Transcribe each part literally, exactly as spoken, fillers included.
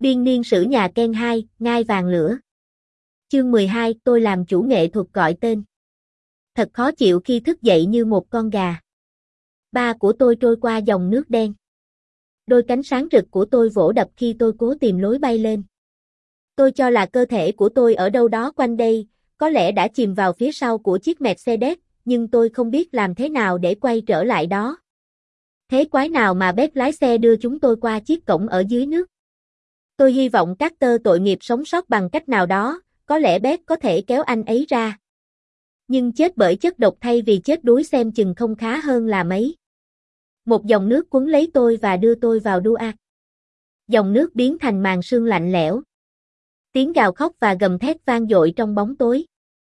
Biên niên sử nhà Ken hai, ngai vàng lửa. Chương mười hai, tôi làm chủ nghệ thuật gọi tên. Thật khó chịu khi thức dậy như một con gà. Ba của tôi trôi qua dòng nước đen. Đôi cánh sáng rực của tôi vỗ đập khi tôi cố tìm lối bay lên. Tôi cho là cơ thể của tôi ở đâu đó quanh đây, có lẽ đã chìm vào phía sau của chiếc Mercedes, nhưng tôi không biết làm thế nào để quay trở lại đó. Thế quái nào mà Beth lái xe đưa chúng tôi qua chiếc cổng ở dưới nước. Tôi hy vọng Carter tội nghiệp sống sót bằng cách nào đó, có lẽ Beth có thể kéo anh ấy ra. Nhưng chết bởi chất độc thay vì chết đuối xem chừng không khá hơn là mấy. Một dòng nước cuốn lấy tôi và đưa tôi vào Duat. Dòng nước biến thành màn sương lạnh lẽo. Tiếng gào khóc và gầm thét vang dội trong bóng tối.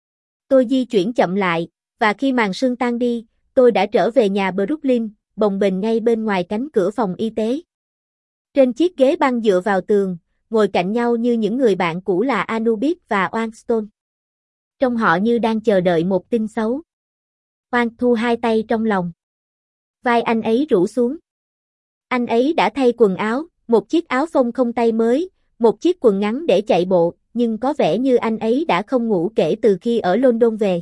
Tôi di chuyển chậm lại, và khi màn sương tan đi, tôi đã trở về nhà Brooklyn, bồng bềnh ngay bên ngoài cánh cửa phòng y tế. Trên chiếc ghế băng dựa vào tường, ngồi cạnh nhau như những người bạn cũ là Anubis và Oankstone. Trông họ như đang chờ đợi một tin xấu. Oank thu hai tay trong lòng. Vai anh ấy rũ xuống. Anh ấy đã thay quần áo, một chiếc áo phông không tay mới, một chiếc quần ngắn để chạy bộ, nhưng có vẻ như anh ấy đã không ngủ kể từ khi ở London về.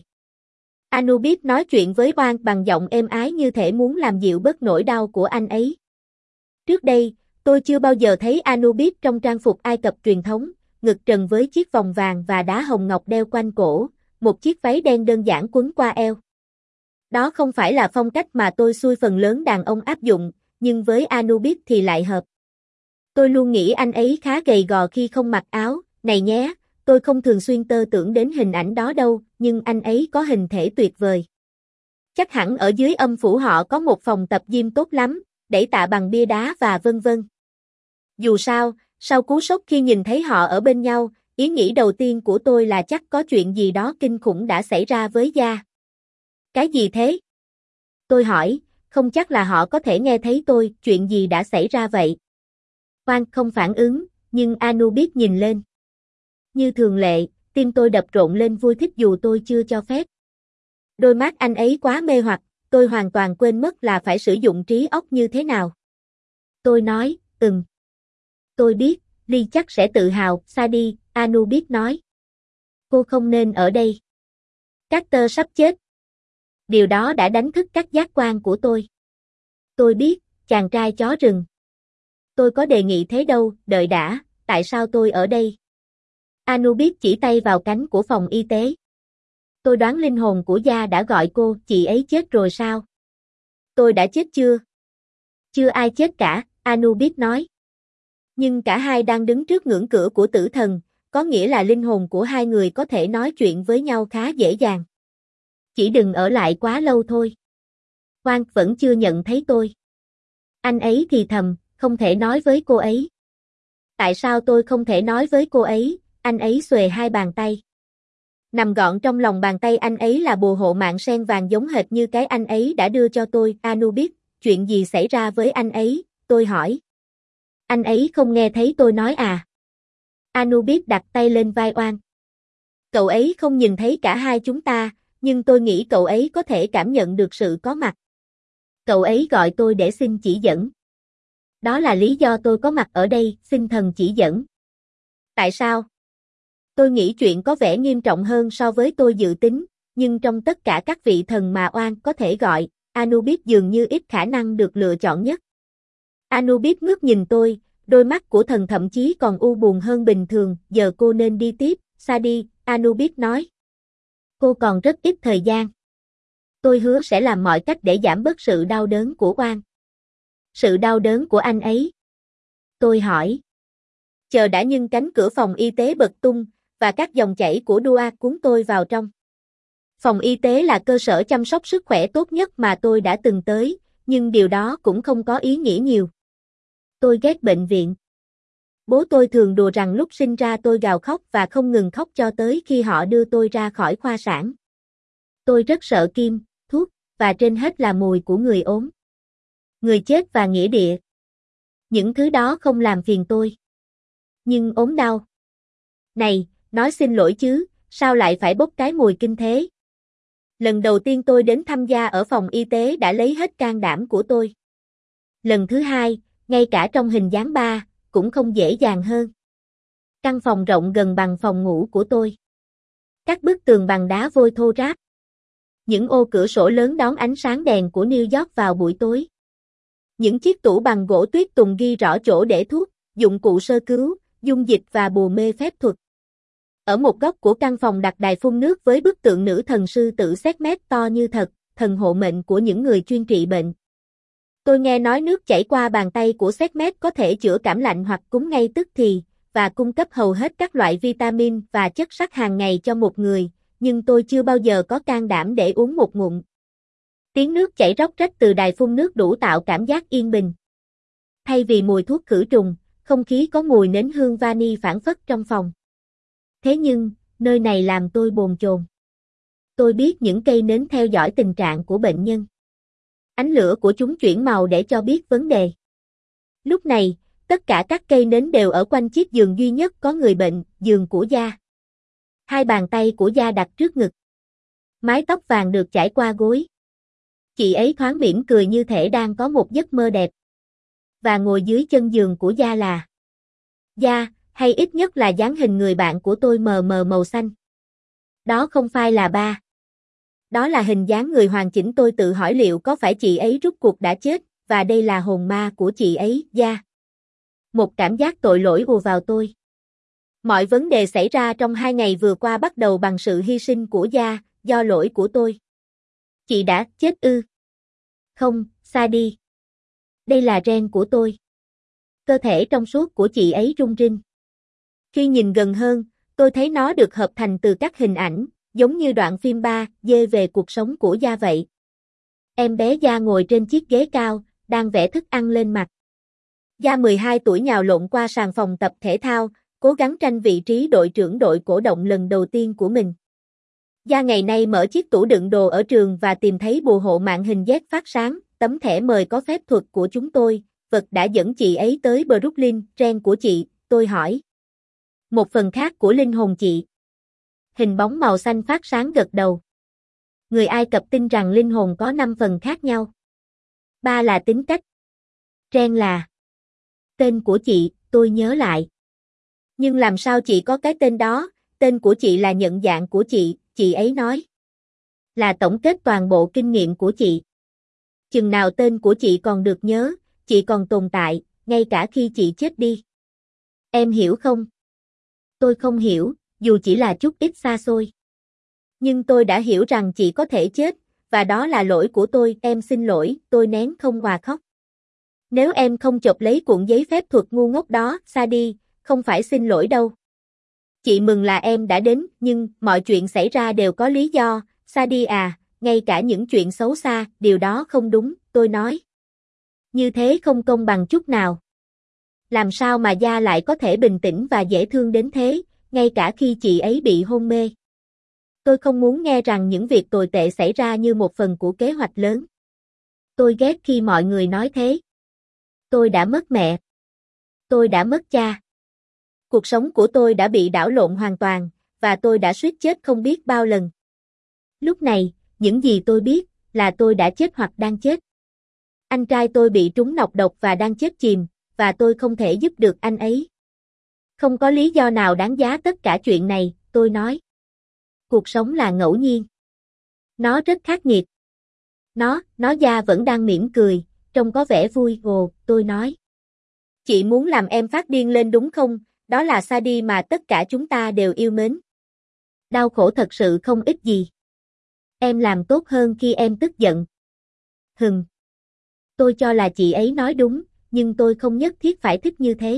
Anubis nói chuyện với Oank bằng giọng êm ái như thể muốn làm dịu bớt nỗi đau của anh ấy. Trước đây, tôi chưa bao giờ thấy Anubis trong trang phục Ai Cập truyền thống, ngực trần với chiếc vòng vàng và đá hồng ngọc đeo quanh cổ, một chiếc váy đen đơn giản quấn qua eo. Đó không phải là phong cách mà tôi xui phần lớn đàn ông áp dụng, nhưng với Anubis thì lại hợp. Tôi luôn nghĩ anh ấy khá gầy gò khi không mặc áo, này nhé, tôi không thường xuyên tơ tưởng đến hình ảnh đó đâu, nhưng anh ấy có hình thể tuyệt vời. Chắc hẳn ở dưới âm phủ họ có một phòng tập gym tốt lắm, đẩy tạ bằng bia đá và vân vân. Dù sao, sau cú sốc khi nhìn thấy họ ở bên nhau, ý nghĩ đầu tiên của tôi là chắc có chuyện gì đó kinh khủng đã xảy ra với Gia. Cái gì thế? Tôi hỏi, không chắc là họ có thể nghe thấy tôi, chuyện gì đã xảy ra vậy? Oank không phản ứng, nhưng Anubis nhìn lên. Như thường lệ, tim tôi đập rộn lên vui thích dù tôi chưa cho phép. Đôi mắt anh ấy quá mê hoặc, tôi hoàn toàn quên mất là phải sử dụng trí óc như thế nào. Tôi nói, ừm. Tôi biết, Lee chắc sẽ tự hào, Sadie, Anubis nói. Cô không nên ở đây. Carter sắp chết. Điều đó đã đánh thức các giác quan của tôi. Tôi biết, chàng trai chó rừng. Tôi có đề nghị thế đâu, đợi đã, tại sao tôi ở đây? Anubis chỉ tay vào cánh của phòng y tế. Tôi đoán linh hồn của Gia đã gọi cô, chị ấy chết rồi sao? Tôi đã chết chưa? Chưa ai chết cả, Anubis nói. Nhưng cả hai đang đứng trước ngưỡng cửa của tử thần, có nghĩa là linh hồn của hai người có thể nói chuyện với nhau khá dễ dàng. Chỉ đừng ở lại quá lâu thôi. Oank vẫn chưa nhận thấy tôi. Anh ấy thì thầm, không thể nói với cô ấy. Tại sao tôi không thể nói với cô ấy? Anh ấy xuề hai bàn tay. Nằm gọn trong lòng bàn tay anh ấy là bùa hộ mạng sen vàng giống hệt như cái anh ấy đã đưa cho tôi. Anubis, chuyện gì xảy ra với anh ấy? Tôi hỏi. Anh ấy không nghe thấy tôi nói à? Anubis đặt tay lên vai Oank. Cậu ấy không nhìn thấy cả hai chúng ta, nhưng tôi nghĩ cậu ấy có thể cảm nhận được sự có mặt. Cậu ấy gọi tôi để xin chỉ dẫn. Đó là lý do tôi có mặt ở đây, xin thần chỉ dẫn. Tại sao? Tôi nghĩ chuyện có vẻ nghiêm trọng hơn so với tôi dự tính, nhưng trong tất cả các vị thần mà Oank có thể gọi, Anubis dường như ít khả năng được lựa chọn nhất. Anubis ngước nhìn tôi, đôi mắt của thần thậm chí còn u buồn hơn bình thường, giờ cô nên đi tiếp, Sadie, Anubis nói. Cô còn rất ít thời gian. Tôi hứa sẽ làm mọi cách để giảm bớt sự đau đớn của Oank. Sự đau đớn của anh ấy. Tôi hỏi. Chờ đã nhưng cánh cửa phòng y tế bật tung, và các dòng chảy của Duat cuốn tôi vào trong. Phòng y tế là cơ sở chăm sóc sức khỏe tốt nhất mà tôi đã từng tới, nhưng điều đó cũng không có ý nghĩa nhiều. Tôi ghét bệnh viện. Bố tôi thường đùa rằng lúc sinh ra tôi gào khóc và không ngừng khóc cho tới khi họ đưa tôi ra khỏi khoa sản. Tôi rất sợ kim, thuốc, và trên hết là mùi của người ốm. Người chết và nghĩa địa. Những thứ đó không làm phiền tôi. Nhưng ốm đau. Này, nói xin lỗi chứ, sao lại phải bốc cái mùi kinh thế? Lần đầu tiên tôi đến thăm Gia ở phòng y tế đã lấy hết can đảm của tôi. Lần thứ hai, ngay cả trong hình dáng ba, cũng không dễ dàng hơn. Căn phòng rộng gần bằng phòng ngủ của tôi. Các bức tường bằng đá vôi thô ráp. Những ô cửa sổ lớn đón ánh sáng đèn của New York vào buổi tối. Những chiếc tủ bằng gỗ tuyết tùng ghi rõ chỗ để thuốc, dụng cụ sơ cứu, dung dịch và bùa mê phép thuật. Ở một góc của căn phòng đặt đài phun nước với bức tượng nữ thần sư tử Sekhmet to như thật, thần hộ mệnh của những người chuyên trị bệnh. Tôi nghe nói nước chảy qua bàn tay của Sekhmet có thể chữa cảm lạnh hoặc cúm ngay tức thì, và cung cấp hầu hết các loại vitamin và chất sắt hàng ngày cho một người, nhưng tôi chưa bao giờ có can đảm để uống một ngụm. Tiếng nước chảy róc rách từ đài phun nước đủ tạo cảm giác yên bình. Thay vì mùi thuốc khử trùng, không khí có mùi nến hương vani phảng phất trong phòng. Thế nhưng, nơi này làm tôi bồn chồn. Tôi biết những cây nến theo dõi tình trạng của bệnh nhân. Ánh lửa của chúng chuyển màu để cho biết vấn đề. Lúc này, tất cả các cây nến đều ở quanh chiếc giường duy nhất có người bệnh, giường của Gia. Hai bàn tay của Gia đặt trước ngực. Mái tóc vàng được chải qua gối. Chị ấy thoáng mỉm cười như thể đang có một giấc mơ đẹp. Và ngồi dưới chân giường của Gia là Gia, hay ít nhất là dáng hình người bạn của tôi mờ mờ màu xanh. Đó không phải là ba. Đó là hình dáng người hoàn chỉnh. Tôi tự hỏi liệu có phải chị ấy rút cuộc đã chết, và đây là hồn ma của chị ấy, Gia. Một cảm giác tội lỗi ùa vào tôi. Mọi vấn đề xảy ra trong hai ngày vừa qua bắt đầu bằng sự hy sinh của Gia, do lỗi của tôi. Chị đã chết ư? Không, xa đi. Đây là gen của tôi. Cơ thể trong suốt của chị ấy rung rinh. Khi nhìn gần hơn, tôi thấy nó được hợp thành từ các hình ảnh, giống như đoạn phim ba D về cuộc sống của Gia vậy. Em bé Gia ngồi trên chiếc ghế cao, đang vẽ thức ăn lên mặt. Gia mười hai tuổi nhào lộn qua sàn phòng tập thể thao, cố gắng tranh vị trí đội trưởng đội cổ động lần đầu tiên của mình. Gia ngày nay mở chiếc tủ đựng đồ ở trường và tìm thấy bùa hộ mạng hình Z phát sáng, tấm thẻ mời có phép thuật của chúng tôi, vật đã dẫn chị ấy tới Brooklyn, gen của chị, tôi hỏi. Một phần khác của linh hồn chị. Hình bóng màu xanh phát sáng gật đầu. Người Ai Cập tin rằng linh hồn có năm phần khác nhau. Ba là tính cách. Gen là tên của chị, tôi nhớ lại. Nhưng làm sao chị có cái tên đó, tên của chị là nhận dạng của chị, chị ấy nói. Là tổng kết toàn bộ kinh nghiệm của chị. Chừng nào tên của chị còn được nhớ, chị còn tồn tại, ngay cả khi chị chết đi. Em hiểu không? Tôi không hiểu, dù chỉ là chút ít xa xôi. Nhưng tôi đã hiểu rằng chị có thể chết, và đó là lỗi của tôi, em xin lỗi, tôi nén không hòa khóc. Nếu em không chộp lấy cuộn giấy phép thuật ngu ngốc đó, xa đi, không phải xin lỗi đâu. Chị mừng là em đã đến, nhưng mọi chuyện xảy ra đều có lý do, xa đi à, ngay cả những chuyện xấu xa, điều đó không đúng, tôi nói. Như thế không công bằng chút nào. Làm sao mà Gia lại có thể bình tĩnh và dễ thương đến thế, ngay cả khi chị ấy bị hôn mê. Tôi không muốn nghe rằng những việc tồi tệ xảy ra như một phần của kế hoạch lớn. Tôi ghét khi mọi người nói thế. Tôi đã mất mẹ. Tôi đã mất cha. Cuộc sống của tôi đã bị đảo lộn hoàn toàn, và tôi đã suýt chết không biết bao lần. Lúc này, những gì tôi biết, là tôi đã chết hoặc đang chết. Anh trai tôi bị trúng nọc độc và đang chết chìm, và tôi không thể giúp được anh ấy. Không có lý do nào đáng giá tất cả chuyện này, tôi nói. Cuộc sống là ngẫu nhiên. Nó rất khắc nghiệt. Nó, nó Gia vẫn đang mỉm cười, trông có vẻ vui, ồ, tôi nói. Chị muốn làm em phát điên lên đúng không? Đó là Sadie mà tất cả chúng ta đều yêu mến. Đau khổ thật sự không ích gì. Em làm tốt hơn khi em tức giận. Hừm. Tôi cho là chị ấy nói đúng, nhưng tôi không nhất thiết phải thích như thế.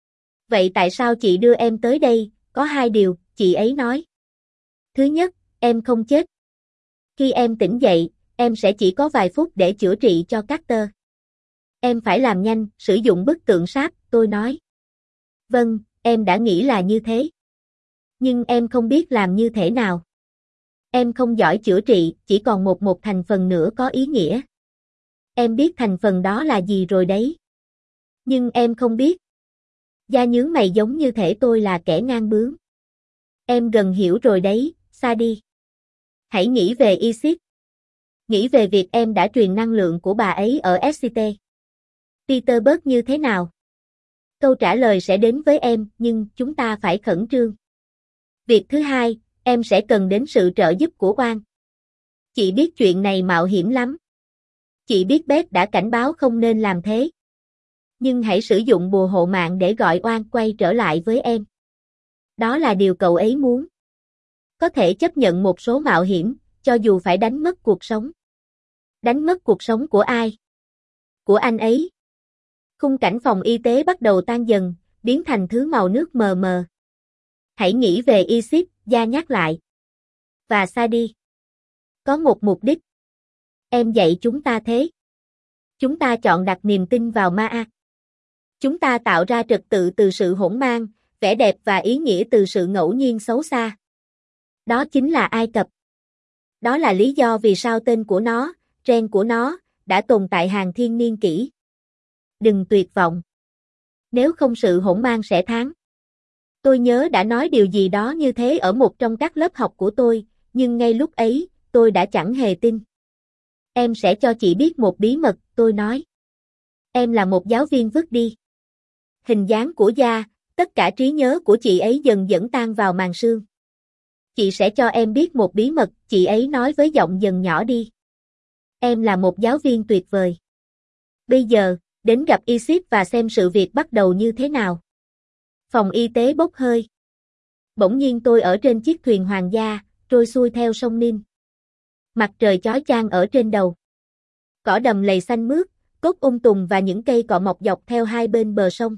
Vậy tại sao chị đưa em tới đây? Có hai điều, chị ấy nói. Thứ nhất, em không chết. Khi em tỉnh dậy, em sẽ chỉ có vài phút để chữa trị cho Carter. Em phải làm nhanh, sử dụng bức tượng sáp, tôi nói. Vâng, em đã nghĩ là như thế. Nhưng em không biết làm như thế nào. Em không giỏi chữa trị, chỉ còn một một thành phần nữa có ý nghĩa. Em biết thành phần đó là gì rồi đấy. Nhưng em không biết. Gia nhướng mày giống như thể tôi là kẻ ngang bướng. Em gần hiểu rồi đấy, Sadie. Hãy nghĩ về Isis. Nghĩ về việc em đã truyền năng lượng của bà ấy ở ét xê tê. Peter Berg như thế nào? Câu trả lời sẽ đến với em, nhưng chúng ta phải khẩn trương. Việc thứ hai, em sẽ cần đến sự trợ giúp của Oan. Chị biết chuyện này mạo hiểm lắm. Chị biết Beth đã cảnh báo không nên làm thế. Nhưng hãy sử dụng bùa hộ mạng để gọi Oan quay trở lại với em. Đó là điều cậu ấy muốn. Có thể chấp nhận một số mạo hiểm, cho dù phải đánh mất cuộc sống. Đánh mất cuộc sống của ai? Của anh ấy. Khung cảnh phòng y tế bắt đầu tan dần, biến thành thứ màu nước mờ mờ. Hãy nghĩ về Isis, Gia nhắc lại. Và Sadie. Có một mục đích. Em dạy chúng ta thế. Chúng ta chọn đặt niềm tin vào Ma. Chúng ta tạo ra trật tự từ sự hỗn mang, vẻ đẹp và ý nghĩa từ sự ngẫu nhiên xấu xa. Đó chính là Ai Cập. Đó là lý do vì sao tên của nó, gen của nó, đã tồn tại hàng thiên niên kỷ. Đừng tuyệt vọng. Nếu không sự hỗn mang sẽ thắng. Tôi nhớ đã nói điều gì đó như thế ở một trong các lớp học của tôi, nhưng ngay lúc ấy, tôi đã chẳng hề tin. Em sẽ cho chị biết một bí mật, tôi nói. Em là một giáo viên vứt đi. Hình dáng của Gia, tất cả trí nhớ của chị ấy dần dần tan vào màn sương. Chị sẽ cho em biết một bí mật, chị ấy nói với giọng dần nhỏ đi. Em là một giáo viên tuyệt vời. Bây giờ, đến gặp Isis và xem sự việc bắt đầu như thế nào. Phòng y tế bốc hơi. Bỗng nhiên tôi ở trên chiếc thuyền hoàng gia, trôi xuôi theo sông Nin. Mặt trời chói chang ở trên đầu. Cỏ đầm lầy xanh mướt, cốt um tùm và những cây cọ mọc dọc theo hai bên bờ sông.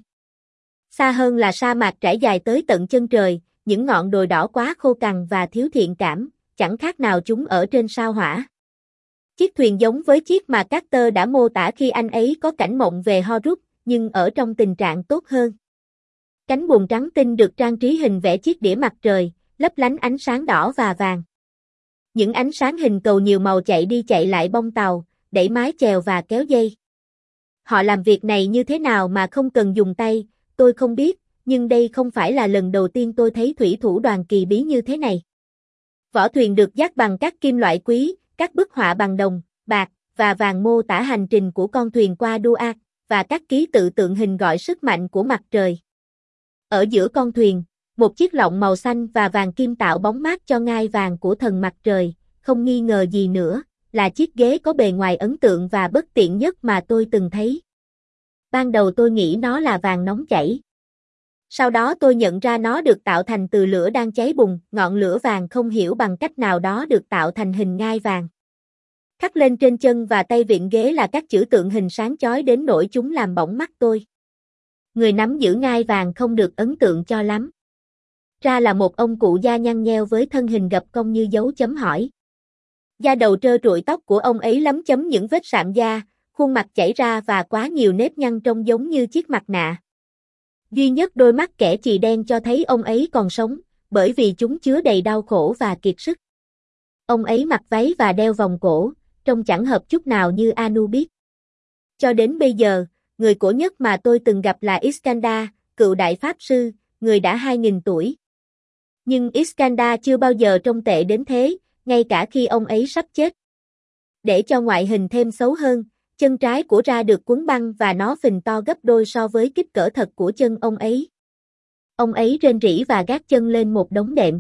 Xa hơn là sa mạc trải dài tới tận chân trời, những ngọn đồi đỏ quá khô cằn và thiếu thiện cảm, chẳng khác nào chúng ở trên sao hỏa. Chiếc thuyền giống với chiếc mà Carter đã mô tả khi anh ấy có cảnh mộng về Horus, nhưng ở trong tình trạng tốt hơn. Cánh buồm trắng tinh được trang trí hình vẽ chiếc đĩa mặt trời, lấp lánh ánh sáng đỏ và vàng. Những ánh sáng hình cầu nhiều màu chạy đi chạy lại bông tàu, đẩy mái chèo và kéo dây. Họ làm việc này như thế nào mà không cần dùng tay, tôi không biết, nhưng đây không phải là lần đầu tiên tôi thấy thủy thủ đoàn kỳ bí như thế này. Vỏ thuyền được dát bằng các kim loại quý, các bức họa bằng đồng, bạc và vàng mô tả hành trình của con thuyền qua Duat, và các ký tự tượng hình gọi sức mạnh của mặt trời. Ở giữa con thuyền, một chiếc lọng màu xanh và vàng kim tạo bóng mát cho ngai vàng của thần mặt trời, không nghi ngờ gì nữa, là chiếc ghế có bề ngoài ấn tượng và bất tiện nhất mà tôi từng thấy. Ban đầu tôi nghĩ nó là vàng nóng chảy. Sau đó tôi nhận ra nó được tạo thành từ lửa đang cháy bùng, ngọn lửa vàng không hiểu bằng cách nào đó được tạo thành hình ngai vàng. Khắc lên trên chân và tay vịn ghế là các chữ tượng hình sáng chói đến nỗi chúng làm bỏng mắt tôi. Người nắm giữ ngai vàng không được ấn tượng cho lắm. Ra là một ông cụ da nhăn nheo với thân hình gập cong như dấu chấm hỏi. Da đầu trơ trụi, tóc của ông ấy lấm chấm những vết sạm da, khuôn mặt chảy ra và quá nhiều nếp nhăn trông giống như chiếc mặt nạ. Duy nhất đôi mắt kẻ chì đen cho thấy ông ấy còn sống, bởi vì chúng chứa đầy đau khổ và kiệt sức. Ông ấy mặc váy và đeo vòng cổ, trông chẳng hợp chút nào như Anubis. Cho đến bây giờ, người cổ nhất mà tôi từng gặp là Iskandar, cựu đại pháp sư, người đã hai nghìn tuổi. Nhưng Iskandar chưa bao giờ trông tệ đến thế, ngay cả khi ông ấy sắp chết. Để cho ngoại hình thêm xấu hơn, chân trái của Ra được quấn băng và nó phình to gấp đôi so với kích cỡ thật của chân ông ấy. Ông ấy rên rỉ và gác chân lên một đống đệm.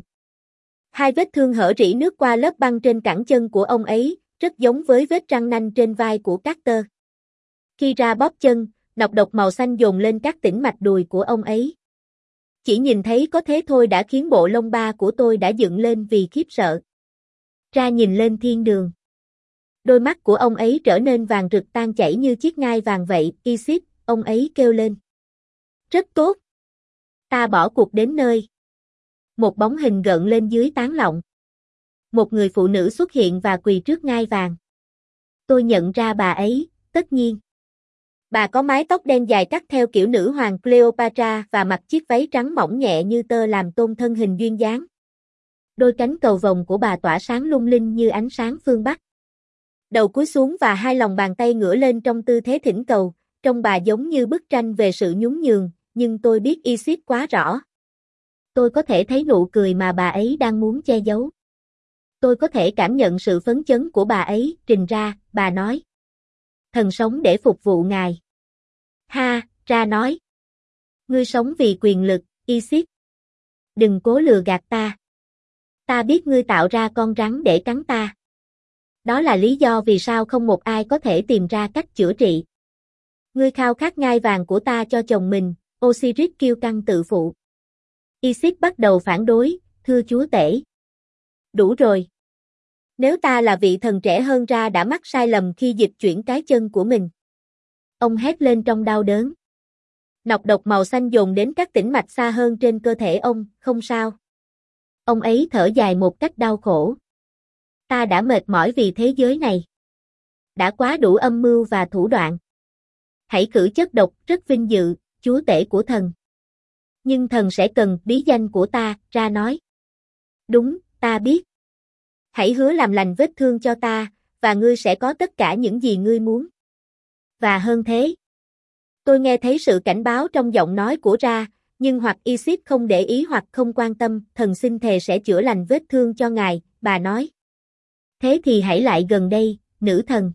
Hai vết thương hở rỉ nước qua lớp băng trên cẳng chân của ông ấy, rất giống với vết răng nanh trên vai của Carter. Khi Ra bóp chân, nọc độc màu xanh dồn lên các tĩnh mạch đùi của ông ấy. Chỉ nhìn thấy có thế thôi đã khiến bộ lông ba của tôi đã dựng lên vì khiếp sợ. Ra nhìn lên thiên đường. Đôi mắt của ông ấy trở nên vàng rực tan chảy như chiếc ngai vàng vậy. Isis, ông ấy kêu lên. Rất tốt. Ta bỏ cuộc đến nơi. Một bóng hình gợn lên dưới tán lọng. Một người phụ nữ xuất hiện và quỳ trước ngai vàng. Tôi nhận ra bà ấy, tất nhiên. Bà có mái tóc đen dài cắt theo kiểu nữ hoàng Cleopatra và mặc chiếc váy trắng mỏng nhẹ như tơ làm tôn thân hình duyên dáng. Đôi cánh cầu vồng của bà tỏa sáng lung linh như ánh sáng phương Bắc. Đầu cúi xuống và hai lòng bàn tay ngửa lên trong tư thế thỉnh cầu, trông bà giống như bức tranh về sự nhún nhường, nhưng tôi biết Isis quá rõ. Tôi có thể thấy nụ cười mà bà ấy đang muốn che giấu. Tôi có thể cảm nhận sự phấn chấn của bà ấy, trình ra, bà nói. Thần sống để phục vụ ngài. Ha, Ra nói. Ngươi sống vì quyền lực, Isis. Đừng cố lừa gạt ta. Ta biết ngươi tạo ra con rắn để cắn ta. Đó là lý do vì sao không một ai có thể tìm ra cách chữa trị. Ngươi khao khát ngai vàng của ta cho chồng mình, Osiris kiêu căng tự phụ. Isis bắt đầu phản đối, thưa chúa tể. Đủ rồi. Nếu ta là vị thần trẻ hơn Ra đã mắc sai lầm khi dịch chuyển cái chân của mình. Ông hét lên trong đau đớn. Nọc độc màu xanh dồn đến các tĩnh mạch xa hơn trên cơ thể ông, không sao. Ông ấy thở dài một cách đau khổ. Ta đã mệt mỏi vì thế giới này. Đã quá đủ âm mưu và thủ đoạn. Hãy khử chất độc, rất vinh dự, chúa tể của thần. Nhưng thần sẽ cần bí danh của ta, Ra nói. Đúng, ta biết. Hãy hứa làm lành vết thương cho ta, và ngươi sẽ có tất cả những gì ngươi muốn. Và hơn thế. Tôi nghe thấy sự cảnh báo trong giọng nói của Ra, nhưng hoặc Isis không để ý hoặc không quan tâm, thần xin thề sẽ chữa lành vết thương cho ngài, bà nói. Thế thì hãy lại gần đây, nữ thần.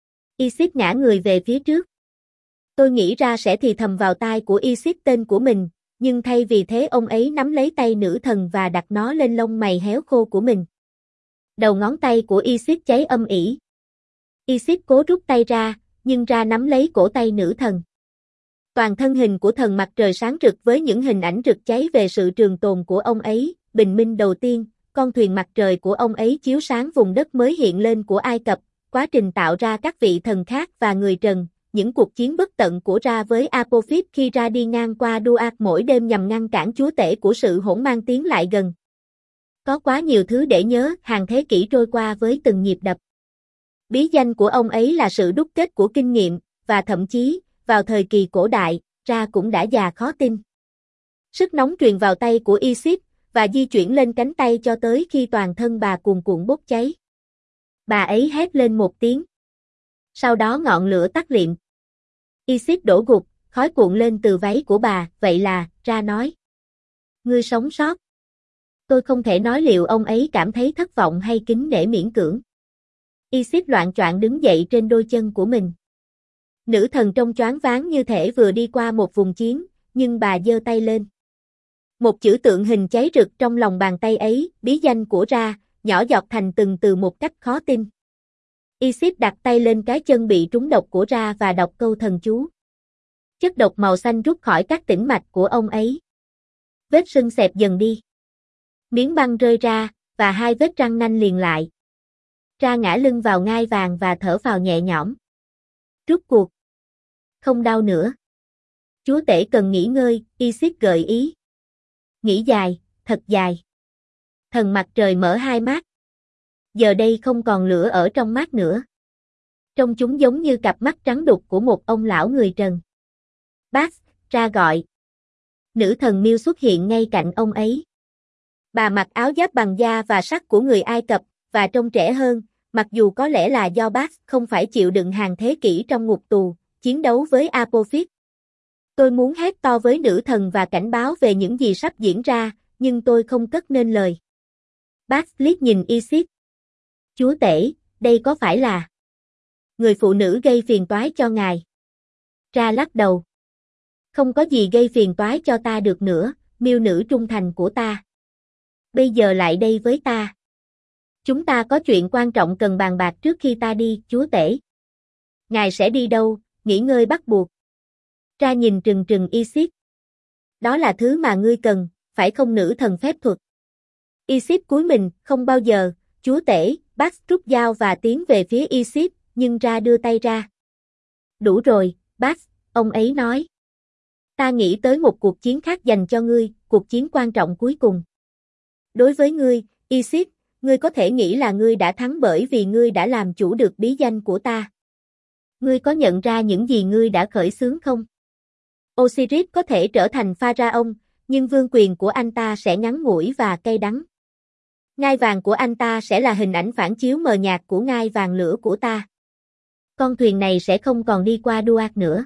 Isis ngã người về phía trước. Tôi nghĩ Ra sẽ thì thầm vào tai của Isis tên của mình, nhưng thay vì thế ông ấy nắm lấy tay nữ thần và đặt nó lên lông mày héo khô của mình. Đầu ngón tay của Isis cháy âm ỉ. Isis cố rút tay ra, nhưng Ra nắm lấy cổ tay nữ thần. Toàn thân hình của thần mặt trời sáng rực với những hình ảnh rực cháy về sự trường tồn của ông ấy. Bình minh đầu tiên, con thuyền mặt trời của ông ấy chiếu sáng vùng đất mới hiện lên của Ai Cập, quá trình tạo ra các vị thần khác và người trần, những cuộc chiến bất tận của Ra với Apophis khi Ra đi ngang qua Duat mỗi đêm nhằm ngăn cản chúa tể của sự hỗn mang tiến lại gần. Có quá nhiều thứ để nhớ, hàng thế kỷ trôi qua với từng nhịp đập. Bí danh của ông ấy là sự đúc kết của kinh nghiệm, và thậm chí, vào thời kỳ cổ đại, Ra cũng đã già khó tin. Sức nóng truyền vào tay của Isis, và di chuyển lên cánh tay cho tới khi toàn thân bà cuồn cuộn bốc cháy. Bà ấy hét lên một tiếng. Sau đó ngọn lửa tắt liệm. Isis đổ gục, khói cuộn lên từ váy của bà, vậy là, Ra nói. Ngươi sống sót. Tôi không thể nói liệu ông ấy cảm thấy thất vọng hay kính nể miễn cưỡng. Isis loạng choạng đứng dậy trên đôi chân của mình. Nữ thần trông choáng váng như thể vừa đi qua một vùng chiến, nhưng bà giơ tay lên. Một chữ tượng hình cháy rực trong lòng bàn tay ấy, bí danh của Ra, nhỏ giọt thành từng từ một cách khó tin. Isis đặt tay lên cái chân bị trúng độc của Ra và đọc câu thần chú. Chất độc màu xanh rút khỏi các tĩnh mạch của ông ấy. Vết sưng xẹp dần đi. Miếng băng rơi ra, và hai vết răng nanh liền lại. Ra ngã lưng vào ngai vàng và thở phào nhẹ nhõm. Rút cuộc. Không đau nữa. Chúa tể cần nghỉ ngơi, Isis gợi ý. Nghỉ dài, thật dài. Thần mặt trời mở hai mắt. Giờ đây không còn lửa ở trong mắt nữa. Trông chúng giống như cặp mắt trắng đục của một ông lão người trần. Bác, Ra gọi. Nữ thần Miêu xuất hiện ngay cạnh ông ấy. Bà mặc áo giáp bằng da và sắt của người Ai Cập, và trông trẻ hơn, mặc dù có lẽ là do bác không phải chịu đựng hàng thế kỷ trong ngục tù, chiến đấu với Apophis. Tôi muốn hét to với nữ thần và cảnh báo về những gì sắp diễn ra, nhưng tôi không cất nên lời. Bác liếc nhìn Isis. Chúa tể, đây có phải là người phụ nữ gây phiền toái cho ngài? Ra lắc đầu. Không có gì gây phiền toái cho ta được nữa, miêu nữ trung thành của ta. Bây giờ lại đây với ta. Chúng ta có chuyện quan trọng cần bàn bạc trước khi ta đi, chúa tể. Ngài sẽ đi đâu, nghỉ ngơi bắt buộc. Ra nhìn trừng trừng Isis. Đó là thứ mà ngươi cần, phải không nữ thần phép thuật? Isis cúi mình, không bao giờ, chúa tể, bác rút dao và tiến về phía Isis, nhưng Ra đưa tay ra. Đủ rồi, bác, ông ấy nói. Ta nghĩ tới một cuộc chiến khác dành cho ngươi, cuộc chiến quan trọng cuối cùng. Đối với ngươi, Isis, ngươi có thể nghĩ là ngươi đã thắng bởi vì ngươi đã làm chủ được bí danh của ta. Ngươi có nhận ra những gì ngươi đã khởi xướng không? Osiris có thể trở thành pharaoh, nhưng vương quyền của anh ta sẽ ngắn ngủi và cay đắng. Ngai vàng của anh ta sẽ là hình ảnh phản chiếu mờ nhạt của ngai vàng lửa của ta. Con thuyền này sẽ không còn đi qua Duat nữa.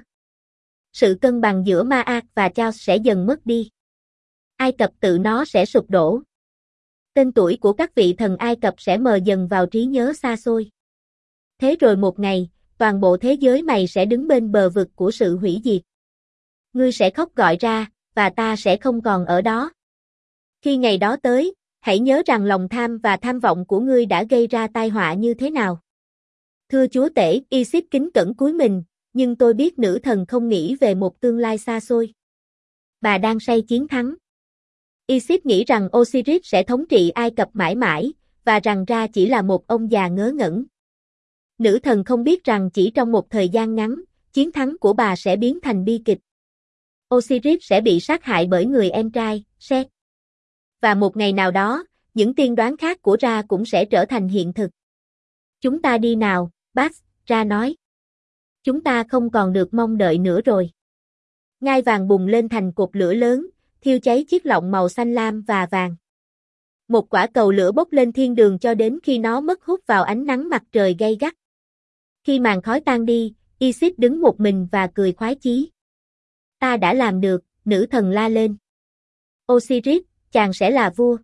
Sự cân bằng giữa Maat và Charles sẽ dần mất đi. Ai Cập tự nó sẽ sụp đổ. Tên tuổi của các vị thần Ai Cập sẽ mờ dần vào trí nhớ xa xôi. Thế rồi một ngày, toàn bộ thế giới mày sẽ đứng bên bờ vực của sự hủy diệt. Ngươi sẽ khóc gọi ra, và ta sẽ không còn ở đó. Khi ngày đó tới, hãy nhớ rằng lòng tham và tham vọng của ngươi đã gây ra tai họa như thế nào. Thưa chúa tể, Isis kính cẩn cúi mình, nhưng tôi biết nữ thần không nghĩ về một tương lai xa xôi. Bà đang say chiến thắng. Isis nghĩ rằng Osiris sẽ thống trị Ai Cập mãi mãi, và rằng Ra chỉ là một ông già ngớ ngẩn. Nữ thần không biết rằng chỉ trong một thời gian ngắn, chiến thắng của bà sẽ biến thành bi kịch. Osiris sẽ bị sát hại bởi người em trai, Set. Và một ngày nào đó, những tiên đoán khác của Ra cũng sẽ trở thành hiện thực. Chúng ta đi nào, Bas, Ra nói. Chúng ta không còn được mong đợi nữa rồi. Ngai vàng bùng lên thành cột lửa lớn, thiêu cháy chiếc lọng màu xanh lam và vàng. Một quả cầu lửa bốc lên thiên đường cho đến khi nó mất hút vào ánh nắng mặt trời gay gắt. Khi màn khói tan đi, Isis đứng một mình và cười khoái chí. Ta đã làm được, nữ thần la lên. Osiris, chàng sẽ là vua.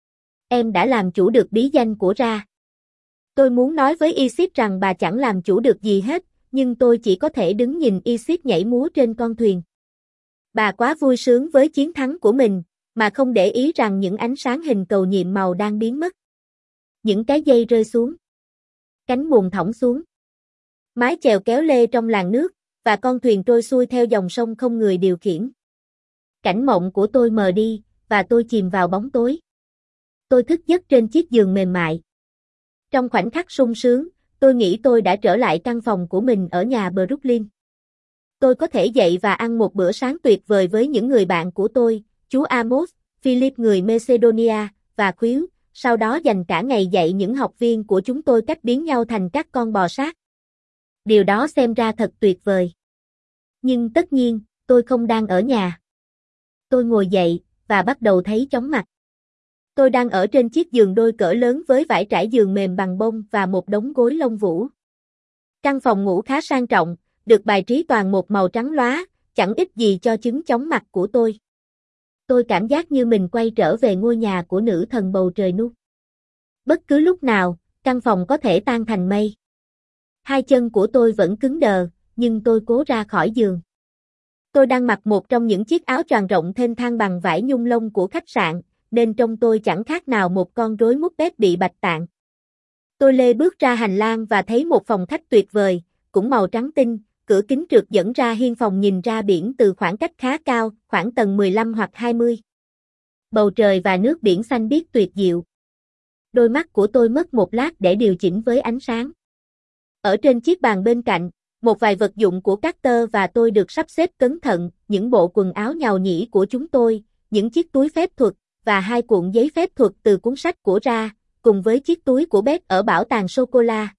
Em đã làm chủ được bí danh của Ra. Tôi muốn nói với Isis rằng bà chẳng làm chủ được gì hết, nhưng tôi chỉ có thể đứng nhìn Isis nhảy múa trên con thuyền. Bà quá vui sướng với chiến thắng của mình, mà không để ý rằng những ánh sáng hình cầu nhiệm màu đang biến mất. Những cái dây rơi xuống. Cánh buồm thõng xuống. Mái chèo kéo lê trong làn nước, và con thuyền trôi xuôi theo dòng sông không người điều khiển. Cảnh mộng của tôi mờ đi, và tôi chìm vào bóng tối. Tôi thức giấc trên chiếc giường mềm mại. Trong khoảnh khắc sung sướng, tôi nghĩ tôi đã trở lại căn phòng của mình ở nhà Brooklyn. Tôi có thể dậy và ăn một bữa sáng tuyệt vời với những người bạn của tôi, chú Amos, Philip người Macedonia, và Khuyếu, sau đó dành cả ngày dạy những học viên của chúng tôi cách biến nhau thành các con bò sát. Điều đó xem ra thật tuyệt vời. Nhưng tất nhiên, tôi không đang ở nhà. Tôi ngồi dậy, và bắt đầu thấy chóng mặt. Tôi đang ở trên chiếc giường đôi cỡ lớn với vải trải giường mềm bằng bông và một đống gối lông vũ. Căn phòng ngủ khá sang trọng, được bài trí toàn một màu trắng lóa, chẳng ích gì cho chứng chóng mặt của tôi. Tôi cảm giác như mình quay trở về ngôi nhà của nữ thần bầu trời Nut. Bất cứ lúc nào, căn phòng có thể tan thành mây. Hai chân của tôi vẫn cứng đờ, nhưng tôi cố ra khỏi giường. Tôi đang mặc một trong những chiếc áo choàng rộng thênh thang bằng vải nhung lông của khách sạn, nên trông tôi chẳng khác nào một con rối mút bét bị bạch tạng. Tôi lê bước ra hành lang và thấy một phòng khách tuyệt vời, cũng màu trắng tinh, cửa kính trượt dẫn ra hiên phòng nhìn ra biển từ khoảng cách khá cao, khoảng tầng mười lăm hoặc hai mươi. Bầu trời và nước biển xanh biếc tuyệt diệu. Đôi mắt của tôi mất một lát để điều chỉnh với ánh sáng. Ở trên chiếc bàn bên cạnh, một vài vật dụng của Carter và tôi được sắp xếp cẩn thận, những bộ quần áo nhàu nhĩ của chúng tôi, những chiếc túi phép thuật, và hai cuộn giấy phép thuật từ cuốn sách của Ra, cùng với chiếc túi của Beth ở bảo tàng sô-cô-la.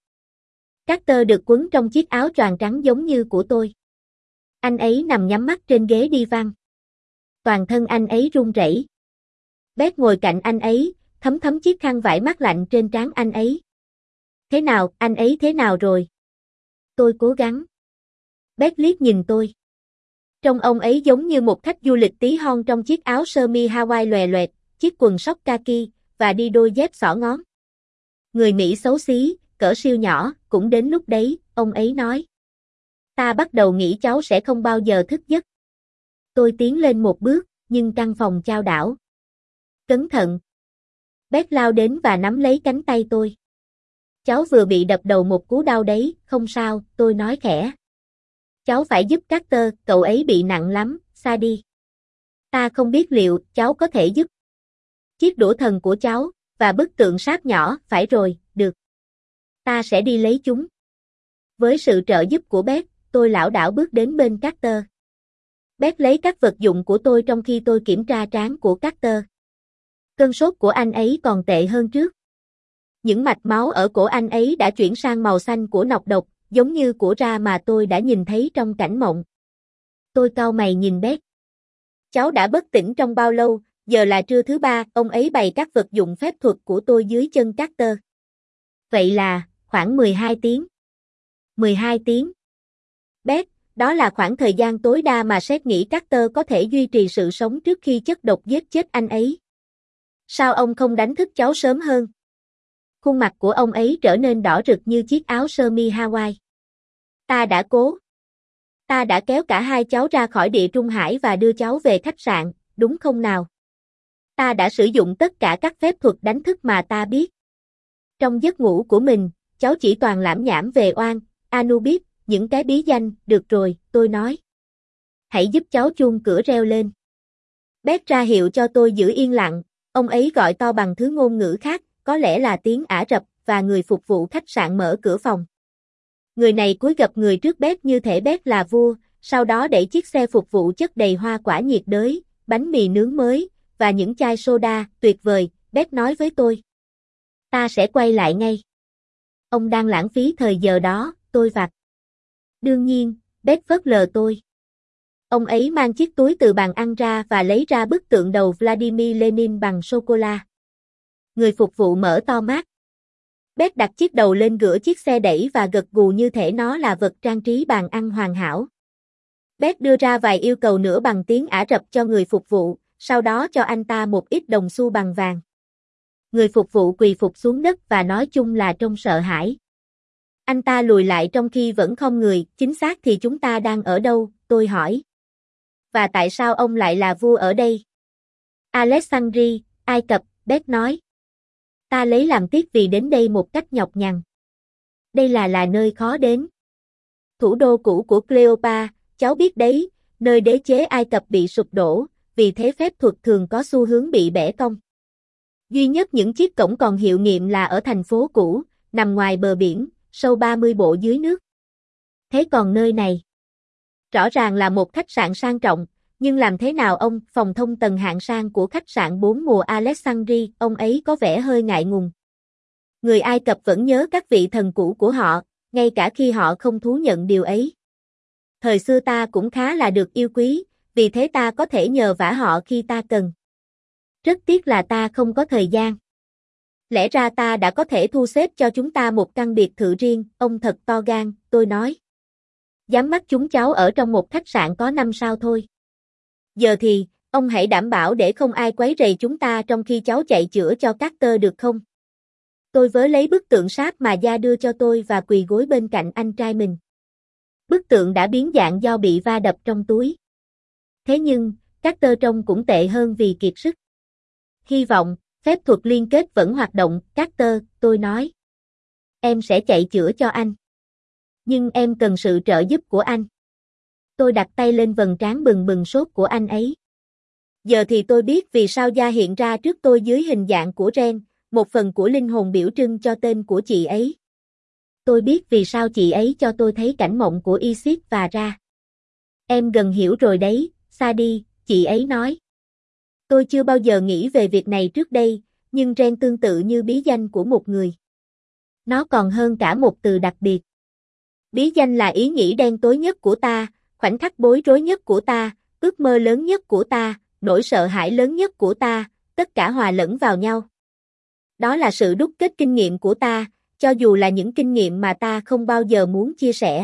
Carter được quấn trong chiếc áo choàng trắng giống như của tôi. Anh ấy nằm nhắm mắt trên ghế đi văn. Toàn thân anh ấy run rẩy. Beth ngồi cạnh anh ấy, thấm thấm chiếc khăn vải mát lạnh trên trán anh ấy. Thế nào, anh ấy thế nào rồi? Tôi cố gắng. Beth liếc nhìn tôi. Trông ông ấy giống như một khách du lịch tí hon trong chiếc áo sơ mi Hawaii lòe loẹt, chiếc quần sóc kaki, và đi đôi dép xỏ ngón. Người Mỹ xấu xí, cỡ siêu nhỏ, cũng đến lúc đấy, ông ấy nói. Ta bắt đầu nghĩ cháu sẽ không bao giờ thức giấc. Tôi tiến lên một bước, nhưng căn phòng chao đảo. Cẩn thận. Beth lao đến và nắm lấy cánh tay tôi. Cháu vừa bị đập đầu một cú đau đấy, không sao, tôi nói khẽ. Cháu phải giúp Carter, cậu ấy bị nặng lắm, xa đi. Ta không biết liệu cháu có thể giúp. Chiếc đũa thần của cháu, và bức tượng sáp nhỏ, phải rồi, được. Ta sẽ đi lấy chúng. Với sự trợ giúp của Beth, tôi lảo đảo bước đến bên Carter. Beth lấy các vật dụng của tôi trong khi tôi kiểm tra trán của Carter. Cơn sốt của anh ấy còn tệ hơn trước. Những mạch máu ở cổ anh ấy đã chuyển sang màu xanh của nọc độc, giống như của Ra mà tôi đã nhìn thấy trong cảnh mộng. Tôi cau mày nhìn Beth. Cháu đã bất tỉnh trong bao lâu, giờ là trưa thứ ba, ông ấy bày các vật dụng phép thuật của tôi dưới chân Carter. Vậy là, khoảng mười hai tiếng. mười hai tiếng. Beth, đó là khoảng thời gian tối đa mà Seth nghĩ Carter có thể duy trì sự sống trước khi chất độc giết chết anh ấy. Sao ông không đánh thức cháu sớm hơn? Khuôn mặt của ông ấy trở nên đỏ rực như chiếc áo sơ mi Hawaii. Ta đã cố. Ta đã kéo cả hai cháu ra khỏi Địa Trung Hải và đưa cháu về khách sạn, đúng không nào? Ta đã sử dụng tất cả các phép thuật đánh thức mà ta biết. Trong giấc ngủ của mình, cháu chỉ toàn lảm nhảm về oan, Anubis, những cái bí danh, được rồi, tôi nói. Hãy giúp cháu chuông cửa reo lên. Bét ra hiệu cho tôi giữ yên lặng, ông ấy gọi to bằng thứ ngôn ngữ khác, có lẽ là tiếng Ả Rập, và người phục vụ khách sạn mở cửa phòng. Người này cúi gập người trước Bét như thể Bét là vua, sau đó đẩy chiếc xe phục vụ chất đầy hoa quả nhiệt đới, bánh mì nướng mới, và những chai soda, tuyệt vời, Bét nói với tôi. Ta sẽ quay lại ngay. Ông đang lãng phí thời giờ đó, tôi vạch. Đương nhiên, Bét phớt lờ tôi. Ông ấy mang chiếc túi từ bàn ăn ra và lấy ra bức tượng đầu Vladimir Lenin bằng sô-cô-la. Người phục vụ mở to mắt. Bét đặt chiếc đầu lên gửa chiếc xe đẩy và gật gù như thể nó là vật trang trí bàn ăn hoàn hảo. Bét đưa ra vài yêu cầu nữa bằng tiếng Ả Rập cho người phục vụ, sau đó cho anh ta một ít đồng xu bằng vàng. Người phục vụ quỳ phục xuống đất và nói chung là trông sợ hãi. Anh ta lùi lại trong khi vẫn khom người, chính xác thì chúng ta đang ở đâu, tôi hỏi. Và tại sao ông lại là vua ở đây? Alexandria, Ai Cập, Bét nói. Ta lấy làm tiếc vì đến đây một cách nhọc nhằn. Đây là là nơi khó đến. Thủ đô cũ của Cleopatra, cháu biết đấy, nơi đế chế Ai Cập bị sụp đổ, vì thế phép thuật thường có xu hướng bị bẻ cong. Duy nhất những chiếc cổng còn hiệu nghiệm là ở thành phố cũ, nằm ngoài bờ biển, sâu ba mươi bộ dưới nước. Thế còn nơi này? Rõ ràng là một khách sạn sang trọng, nhưng làm thế nào ông, phòng thông tầng hạng sang của khách sạn bốn mùa Alexandria, ông ấy có vẻ hơi ngại ngùng. Người Ai Cập vẫn nhớ các vị thần cũ của họ, ngay cả khi họ không thú nhận điều ấy. Thời xưa ta cũng khá là được yêu quý, vì thế ta có thể nhờ vả họ khi ta cần. Rất tiếc là ta không có thời gian. Lẽ ra ta đã có thể thu xếp cho chúng ta một căn biệt thự riêng, ông thật to gan, tôi nói. Dám bắt chúng cháu ở trong một khách sạn có năm sao thôi. Giờ thì, ông hãy đảm bảo để không ai quấy rầy chúng ta trong khi cháu chạy chữa cho Carter được không? Tôi vớ lấy bức tượng sáp mà Gia đưa cho tôi và quỳ gối bên cạnh anh trai mình. Bức tượng đã biến dạng do bị va đập trong túi. Thế nhưng, Carter trông cũng tệ hơn vì kiệt sức. Hy vọng, phép thuật liên kết vẫn hoạt động, Carter, tôi nói. Em sẽ chạy chữa cho anh. Nhưng em cần sự trợ giúp của anh. Tôi đặt tay lên vầng trán bừng bừng sốt của anh ấy. Giờ thì tôi biết vì sao Gia hiện ra trước tôi dưới hình dạng của Ren, một phần của linh hồn biểu trưng cho tên của chị ấy. Tôi biết vì sao chị ấy cho tôi thấy cảnh mộng của Isis và Ra. Em gần hiểu rồi đấy, Sadie, chị ấy nói. Tôi chưa bao giờ nghĩ về việc này trước đây, nhưng Ren tương tự như bí danh của một người. Nó còn hơn cả một từ đặc biệt. Bí danh là ý nghĩ đen tối nhất của ta, khoảnh khắc bối rối nhất của ta, ước mơ lớn nhất của ta, nỗi sợ hãi lớn nhất của ta, tất cả hòa lẫn vào nhau. Đó là sự đúc kết kinh nghiệm của ta, cho dù là những kinh nghiệm mà ta không bao giờ muốn chia sẻ.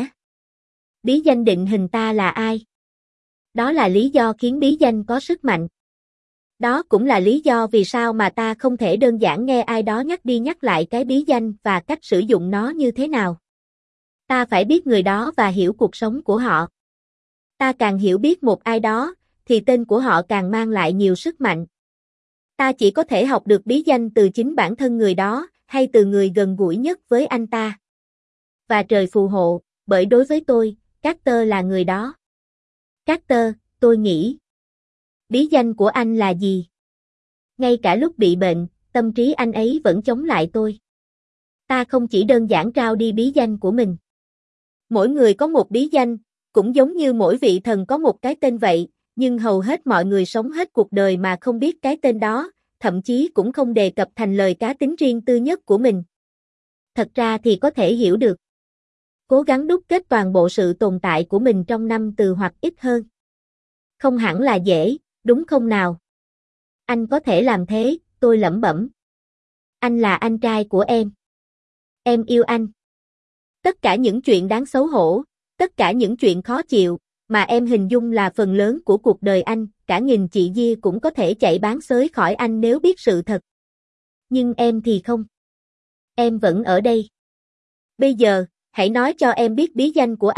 Bí danh định hình ta là ai? Đó là lý do khiến bí danh có sức mạnh. Đó cũng là lý do vì sao mà ta không thể đơn giản nghe ai đó nhắc đi nhắc lại cái bí danh và cách sử dụng nó như thế nào. Ta phải biết người đó và hiểu cuộc sống của họ. Ta càng hiểu biết một ai đó, thì tên của họ càng mang lại nhiều sức mạnh. Ta chỉ có thể học được bí danh từ chính bản thân người đó, hay từ người gần gũi nhất với anh ta. Và trời phù hộ, bởi đối với tôi, Carter là người đó. Carter, tôi nghĩ. Bí danh của anh là gì? Ngay cả lúc bị bệnh, tâm trí anh ấy vẫn chống lại tôi. Ta không chỉ đơn giản trao đi bí danh của mình. Mỗi người có một bí danh, cũng giống như mỗi vị thần có một cái tên vậy, nhưng hầu hết mọi người sống hết cuộc đời mà không biết cái tên đó, thậm chí cũng không đề cập thành lời cá tính riêng tư nhất của mình. Thật ra thì có thể hiểu được. Cố gắng đúc kết toàn bộ sự tồn tại của mình trong năm từ hoặc ít hơn. Không hẳn là dễ, đúng không nào? Anh có thể làm thế, tôi lẩm bẩm. Anh là anh trai của em. Em yêu anh. Tất cả những chuyện đáng xấu hổ, tất cả những chuyện khó chịu, mà em hình dung là phần lớn của cuộc đời anh, cả nghìn chị Dia cũng có thể chạy bán xới khỏi anh nếu biết sự thật. Nhưng em thì không. Em vẫn ở đây. Bây giờ, hãy nói cho em biết bí danh của anh,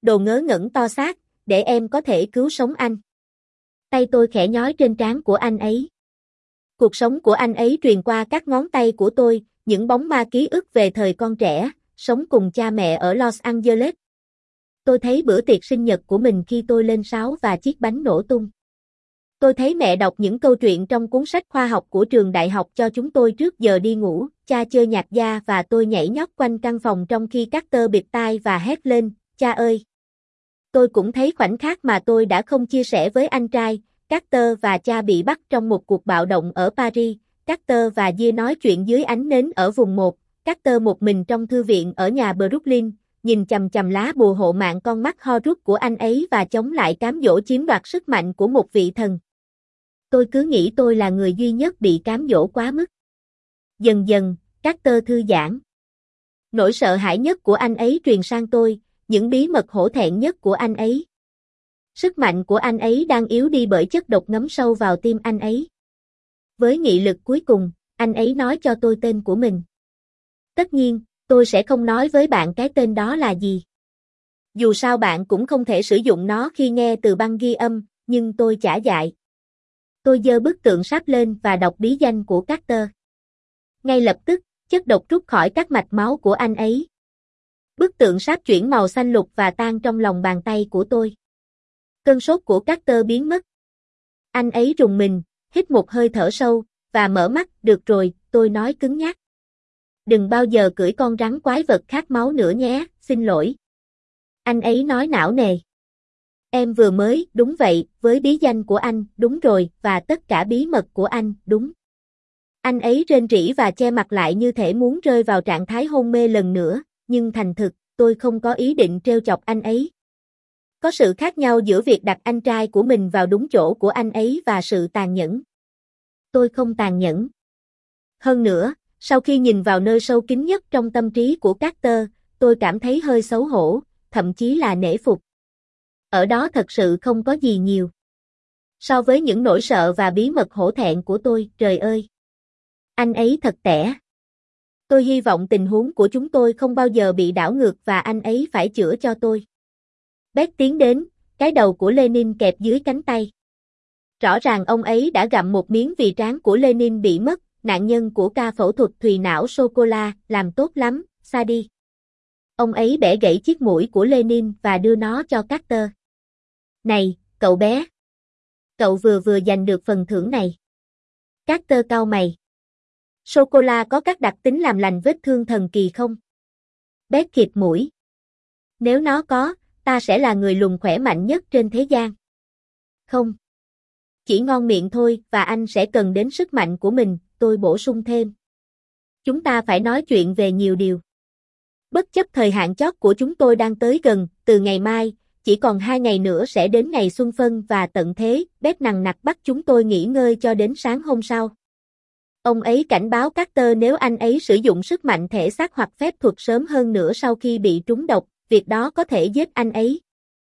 đồ ngớ ngẩn to xác, để em có thể cứu sống anh. Tay tôi khẽ nhói trên trán của anh ấy. Cuộc sống của anh ấy truyền qua các ngón tay của tôi, những bóng ma ký ức về thời con trẻ, sống cùng cha mẹ ở Los Angeles. Tôi thấy bữa tiệc sinh nhật của mình khi tôi lên sáo và chiếc bánh nổ tung. Tôi thấy mẹ đọc những câu chuyện trong cuốn sách khoa học của trường đại học cho chúng tôi trước giờ đi ngủ, cha chơi nhạc gia và tôi nhảy nhót quanh căn phòng trong khi Carter bịt tai và hét lên, cha ơi! Tôi cũng thấy khoảnh khắc mà tôi đã không chia sẻ với anh trai, Carter và cha bị bắt trong một cuộc bạo động ở Paris, Carter và Gia nói chuyện dưới ánh nến ở vùng một, Carter một mình trong thư viện ở nhà Brooklyn, nhìn chằm chằm lá bùa hộ mạng con mắt Horus của anh ấy và chống lại cám dỗ chiếm đoạt sức mạnh của một vị thần. Tôi cứ nghĩ tôi là người duy nhất bị cám dỗ quá mức. Dần dần, Carter thư giãn. Nỗi sợ hãi nhất của anh ấy truyền sang tôi, những bí mật hổ thẹn nhất của anh ấy. Sức mạnh của anh ấy đang yếu đi bởi chất độc ngấm sâu vào tim anh ấy. Với nghị lực cuối cùng, anh ấy nói cho tôi tên của mình. Tất nhiên, tôi sẽ không nói với bạn cái tên đó là gì. Dù sao bạn cũng không thể sử dụng nó khi nghe từ băng ghi âm, nhưng tôi chả dại. Tôi giơ bức tượng sáp lên và đọc bí danh của Carter. Ngay lập tức, chất độc rút khỏi các mạch máu của anh ấy. Bức tượng sáp chuyển màu xanh lục và tan trong lòng bàn tay của tôi. Cơn sốt của Carter biến mất. Anh ấy rùng mình, hít một hơi thở sâu, và mở mắt, được rồi, tôi nói cứng nhắc. Đừng bao giờ cưỡi con rắn quái vật khát máu nữa nhé, xin lỗi. Anh ấy nói não nề. Em vừa mới, đúng vậy, với bí danh của anh, đúng rồi, và tất cả bí mật của anh, đúng. Anh ấy rên rỉ và che mặt lại như thể muốn rơi vào trạng thái hôn mê lần nữa, nhưng thành thực, tôi không có ý định trêu chọc anh ấy. Có sự khác nhau giữa việc đặt anh trai của mình vào đúng chỗ của anh ấy và sự tàn nhẫn. Tôi không tàn nhẫn. Hơn nữa, sau khi nhìn vào nơi sâu kín nhất trong tâm trí của Carter, tôi cảm thấy hơi xấu hổ, thậm chí là nể phục. Ở đó thật sự không có gì nhiều. So với những nỗi sợ và bí mật hổ thẹn của tôi, trời ơi! Anh ấy thật tẻ. Tôi hy vọng tình huống của chúng tôi không bao giờ bị đảo ngược và anh ấy phải chữa cho tôi. Beth tiến đến, cái đầu của Lenin kẹp dưới cánh tay. Rõ ràng ông ấy đã gặm một miếng vì trán của Lenin bị mất, nạn nhân của ca phẫu thuật thùy não sô-cô-la, làm tốt lắm, xa đi. Ông ấy bẻ gãy chiếc mũi của Lenin và đưa nó cho Carter. Này, cậu bé! Cậu vừa vừa giành được phần thưởng này. Carter cau mày. Sô-cô-la có các đặc tính làm lành vết thương thần kỳ không? Beth khịt mũi. Nếu nó có, ta sẽ là người lùn khỏe mạnh nhất trên thế gian. Không. Chỉ ngon miệng thôi và anh sẽ cần đến sức mạnh của mình, tôi bổ sung thêm. Chúng ta phải nói chuyện về nhiều điều. Bất chấp thời hạn chót của chúng tôi đang tới gần, từ ngày mai, chỉ còn hai ngày nữa sẽ đến ngày xuân phân và tận thế, Beth nằng nặc bắt chúng tôi nghỉ ngơi cho đến sáng hôm sau. Ông ấy cảnh báo Carter nếu anh ấy sử dụng sức mạnh thể xác hoặc phép thuật sớm hơn nữa sau khi bị trúng độc, việc đó có thể giết anh ấy.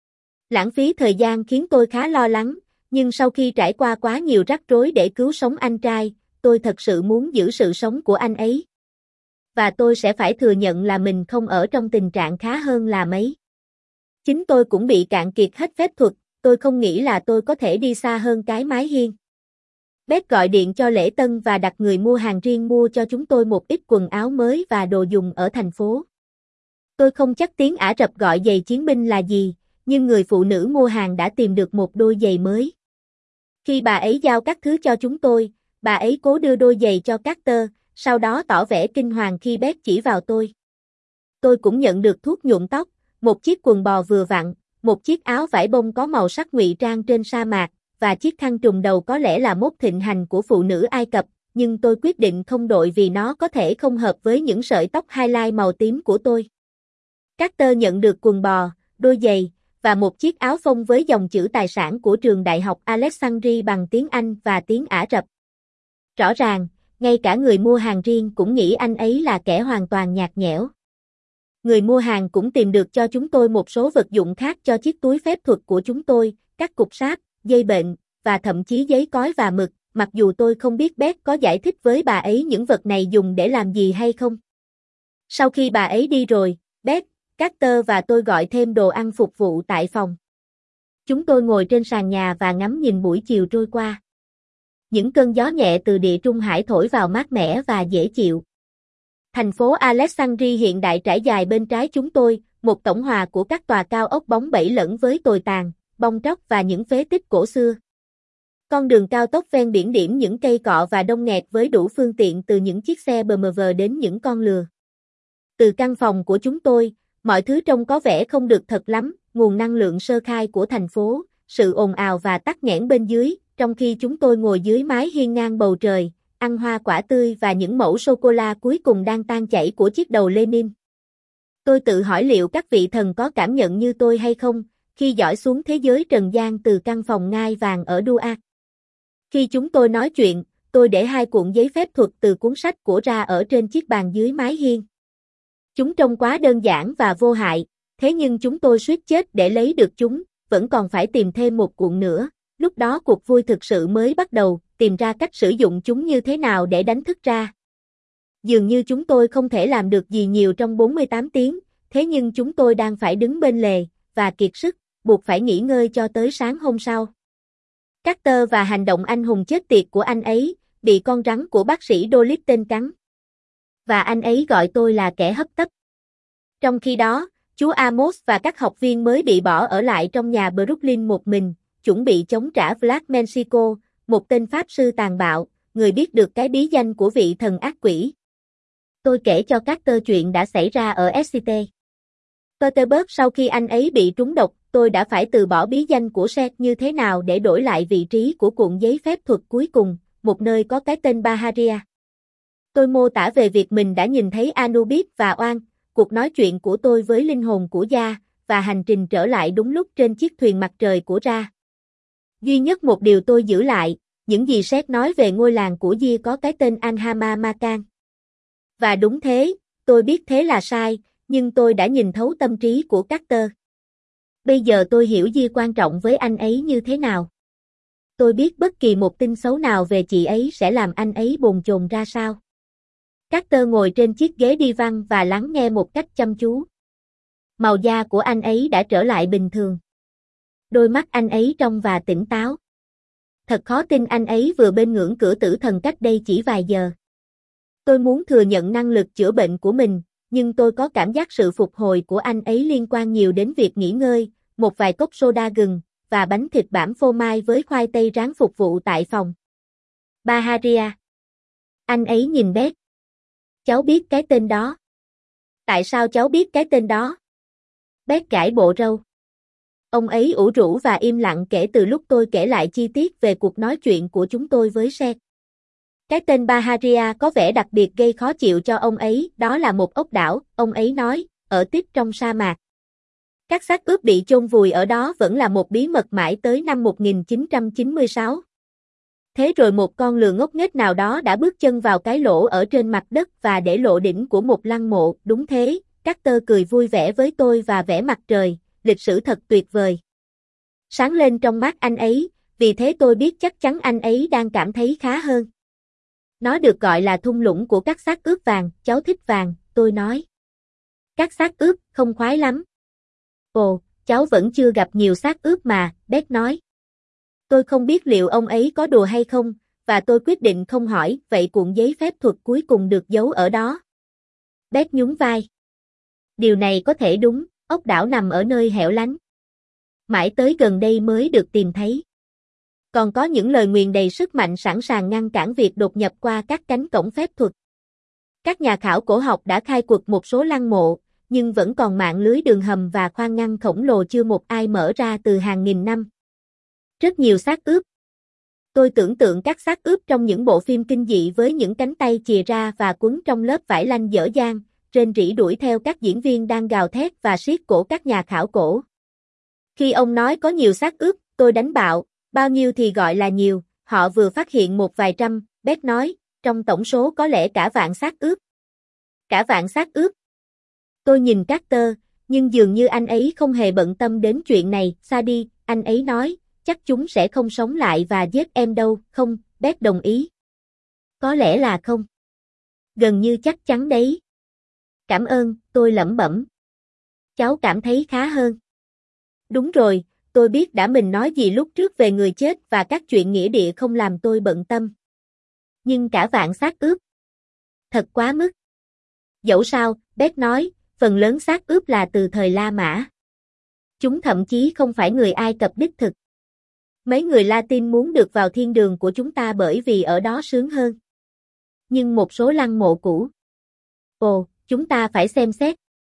Lãng phí thời gian khiến tôi khá lo lắng, nhưng sau khi trải qua quá nhiều rắc rối để cứu sống anh trai, tôi thật sự muốn giữ sự sống của anh ấy. Và tôi sẽ phải thừa nhận là mình không ở trong tình trạng khá hơn là mấy. Chính tôi cũng bị cạn kiệt hết phép thuật, tôi không nghĩ là tôi có thể đi xa hơn cái mái hiên. Beth gọi điện cho Lễ Tân và đặt người mua hàng riêng mua cho chúng tôi một ít quần áo mới và đồ dùng ở thành phố. Tôi không chắc tiếng Ả Rập gọi giày chiến binh là gì, nhưng người phụ nữ mua hàng đã tìm được một đôi giày mới. Khi bà ấy giao các thứ cho chúng tôi, bà ấy cố đưa đôi giày cho Carter, sau đó tỏ vẻ kinh hoàng khi Beth chỉ vào tôi. Tôi cũng nhận được thuốc nhuộm tóc, một chiếc quần bò vừa vặn, một chiếc áo vải bông có màu sắc ngụy trang trên sa mạc, và chiếc khăn trùm đầu có lẽ là mốt thịnh hành của phụ nữ Ai Cập, nhưng tôi quyết định không đội vì nó có thể không hợp với những sợi tóc highlight màu tím của tôi. Carter nhận được quần bò, đôi giày, và một chiếc áo phông với dòng chữ tài sản của trường đại học Alexandria bằng tiếng Anh và tiếng Ả Rập. Rõ ràng, ngay cả người mua hàng riêng cũng nghĩ anh ấy là kẻ hoàn toàn nhạt nhẽo. Người mua hàng cũng tìm được cho chúng tôi một số vật dụng khác cho chiếc túi phép thuật của chúng tôi, các cục sáp, dây bệnh, và thậm chí giấy cói và mực, mặc dù tôi không biết Beth có giải thích với bà ấy những vật này dùng để làm gì hay không. Sau khi bà ấy đi rồi, Beth, Carter và tôi gọi thêm đồ ăn phục vụ tại phòng. Chúng tôi ngồi trên sàn nhà và ngắm nhìn buổi chiều trôi qua. Những cơn gió nhẹ từ địa trung hải thổi vào mát mẻ và dễ chịu. Thành phố Alexandria hiện đại trải dài bên trái chúng tôi, một tổng hòa của các tòa cao ốc bóng bẩy lẫn với tồi tàn, bong tróc và những phế tích cổ xưa. Con đường cao tốc ven biển điểm những cây cọ và đông nghẹt với đủ phương tiện từ những chiếc xe bê em vê đến những con lừa. Từ căn phòng của chúng tôi, mọi thứ trông có vẻ không được thật lắm, nguồn năng lượng sơ khai của thành phố, sự ồn ào và tắc nghẽn bên dưới, trong khi chúng tôi ngồi dưới mái hiên ngang bầu trời, ăn hoa quả tươi và những mẩu sô-cô-la cuối cùng đang tan chảy của chiếc đầu Lenin. Tôi tự hỏi liệu các vị thần có cảm nhận như tôi hay không, khi dõi xuống thế giới trần gian từ căn phòng ngai vàng ở Duat. Khi chúng tôi nói chuyện, tôi để hai cuộn giấy phép thuật từ cuốn sách của ra ở trên chiếc bàn dưới mái hiên. Chúng trông quá đơn giản và vô hại, thế nhưng chúng tôi suýt chết để lấy được chúng, vẫn còn phải tìm thêm một cuộn nữa. Lúc đó cuộc vui thực sự mới bắt đầu, tìm ra cách sử dụng chúng như thế nào để đánh thức ra. Dường như chúng tôi không thể làm được gì nhiều trong bốn mươi tám tiếng, thế nhưng chúng tôi đang phải đứng bên lề, và kiệt sức, buộc phải nghỉ ngơi cho tới sáng hôm sau. Carter và hành động anh hùng chết tiệt của anh ấy, bị con rắn của bác sĩ Dolittle cắn. Và anh ấy gọi tôi là kẻ hấp tấp. Trong khi đó, chú Amos và các học viên mới bị bỏ ở lại trong nhà Brooklyn một mình, chuẩn bị chống trả Vlad Mexico, một tên pháp sư tàn bạo, người biết được cái bí danh của vị thần ác quỷ. Tôi kể cho Carter chuyện đã xảy ra ở ét xê tê. Petersburg sau khi anh ấy bị trúng độc, tôi đã phải từ bỏ bí danh của Seth như thế nào để đổi lại vị trí của cuộn giấy phép thuật cuối cùng, một nơi có cái tên Baharia. Tôi mô tả về việc mình đã nhìn thấy Anubis và Oan, cuộc nói chuyện của tôi với linh hồn của Gia, và hành trình trở lại đúng lúc trên chiếc thuyền mặt trời của Ra. Duy nhất một điều tôi giữ lại, những gì Seth nói về ngôi làng của Gia có cái tên Anhama Makan. Và đúng thế, tôi biết thế là sai, nhưng tôi đã nhìn thấu tâm trí của Carter. Bây giờ tôi hiểu Gia quan trọng với anh ấy như thế nào. Tôi biết bất kỳ một tin xấu nào về chị ấy sẽ làm anh ấy bồn chồn ra sao. Carter ngồi trên chiếc ghế đi văn và lắng nghe một cách chăm chú. Màu da của anh ấy đã trở lại bình thường. Đôi mắt anh ấy trong và tỉnh táo. Thật khó tin anh ấy vừa bên ngưỡng cửa tử thần cách đây chỉ vài giờ. Tôi muốn thừa nhận năng lực chữa bệnh của mình, nhưng tôi có cảm giác sự phục hồi của anh ấy liên quan nhiều đến việc nghỉ ngơi, một vài cốc soda gừng, và bánh thịt bảm phô mai với khoai tây rán phục vụ tại phòng. Baharia. Anh ấy nhìn Beth. Cháu biết cái tên đó. Tại sao cháu biết cái tên đó? Beth gãi bộ râu. Ông ấy ủ rũ và im lặng kể từ lúc tôi kể lại chi tiết về cuộc nói chuyện của chúng tôi với Seth. Cái tên Baharia có vẻ đặc biệt gây khó chịu cho ông ấy, đó là một ốc đảo, ông ấy nói, ở tiếp trong sa mạc. Các xác ướp bị chôn vùi ở đó vẫn là một bí mật mãi tới năm một nghìn chín trăm chín mươi sáu. Thế rồi một con lừa ngốc nghếch nào đó đã bước chân vào cái lỗ ở trên mặt đất và để lộ đỉnh của một lăng mộ, đúng thế, Carter cười vui vẻ với tôi và vẽ mặt trời, lịch sử thật tuyệt vời. Sáng lên trong mắt anh ấy, vì thế tôi biết chắc chắn anh ấy đang cảm thấy khá hơn. Nó được gọi là thung lũng của các xác ướp vàng, cháu thích vàng, tôi nói. Các xác ướp, không khoái lắm. Ồ, cháu vẫn chưa gặp nhiều xác ướp mà, Beth nói. Tôi không biết liệu ông ấy có đùa hay không, và tôi quyết định không hỏi, vậy cuộn giấy phép thuật cuối cùng được giấu ở đó. Beth nhún vai. Điều này có thể đúng, ốc đảo nằm ở nơi hẻo lánh. Mãi tới gần đây mới được tìm thấy. Còn có những lời nguyền đầy sức mạnh sẵn sàng ngăn cản việc đột nhập qua các cánh cổng phép thuật. Các nhà khảo cổ học đã khai quật một số lăng mộ, nhưng vẫn còn mạng lưới đường hầm và khoan ngăn khổng lồ chưa một ai mở ra từ hàng nghìn năm. Rất nhiều xác ướp. Tôi tưởng tượng các xác ướp trong những bộ phim kinh dị với những cánh tay chìa ra và quấn trong lớp vải lanh dở dang, rên rỉ đuổi theo các diễn viên đang gào thét và siết cổ các nhà khảo cổ. Khi ông nói có nhiều xác ướp, tôi đánh bạo, bao nhiêu thì gọi là nhiều, họ vừa phát hiện một vài trăm, Beth nói, trong tổng số có lẽ cả vạn xác ướp. Cả vạn xác ướp. Tôi nhìn Carter, nhưng dường như anh ấy không hề bận tâm đến chuyện này, xa đi, anh ấy nói, chắc chúng sẽ không sống lại và giết em đâu, không, Beth đồng ý. Có lẽ là không. Gần như chắc chắn đấy. Cảm ơn, tôi lẩm bẩm. cháu cảm thấy khá hơn. Đúng rồi, tôi biết đã mình nói gì lúc trước về người chết và các chuyện nghĩa địa không làm tôi bận tâm. Nhưng cả vạn xác ướp. Thật quá mức. Dẫu sao, Beth nói, phần lớn xác ướp là từ thời La Mã. Chúng thậm chí không phải người Ai Cập đích thực. Mấy người Latin muốn được vào thiên đường của chúng ta bởi vì ở đó sướng hơn. Nhưng một số lăng mộ cũ. Ồ, chúng ta phải xem xét.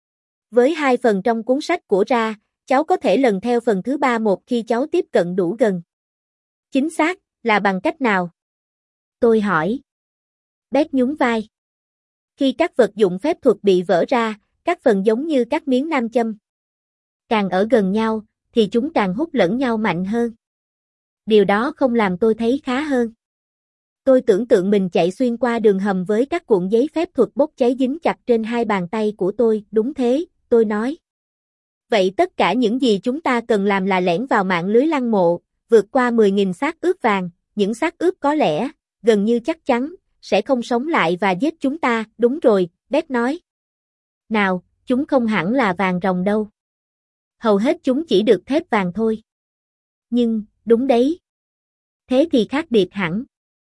Với hai phần trong cuốn sách của Ra, cháu có thể lần theo phần thứ ba một khi cháu tiếp cận đủ gần. Chính xác, là bằng cách nào? Tôi hỏi. Beth nhún vai. Khi các vật dụng phép thuật bị vỡ ra, các phần giống như các miếng nam châm. Càng ở gần nhau, thì chúng càng hút lẫn nhau mạnh hơn. Điều đó không làm tôi thấy khá hơn. Tôi tưởng tượng mình chạy xuyên qua đường hầm với các cuộn giấy phép thuật bốc cháy dính chặt trên hai bàn tay của tôi, đúng thế, tôi nói. Vậy tất cả những gì chúng ta cần làm là lẻn vào mạng lưới lăng mộ, vượt qua mười nghìn xác ướp vàng, những xác ướp có lẽ, gần như chắc chắn, sẽ không sống lại và giết chúng ta, đúng rồi, Beth nói. Nào, chúng không hẳn là vàng ròng đâu. Hầu hết chúng chỉ được thép vàng thôi. Nhưng, đúng đấy. Thế thì khác biệt hẳn.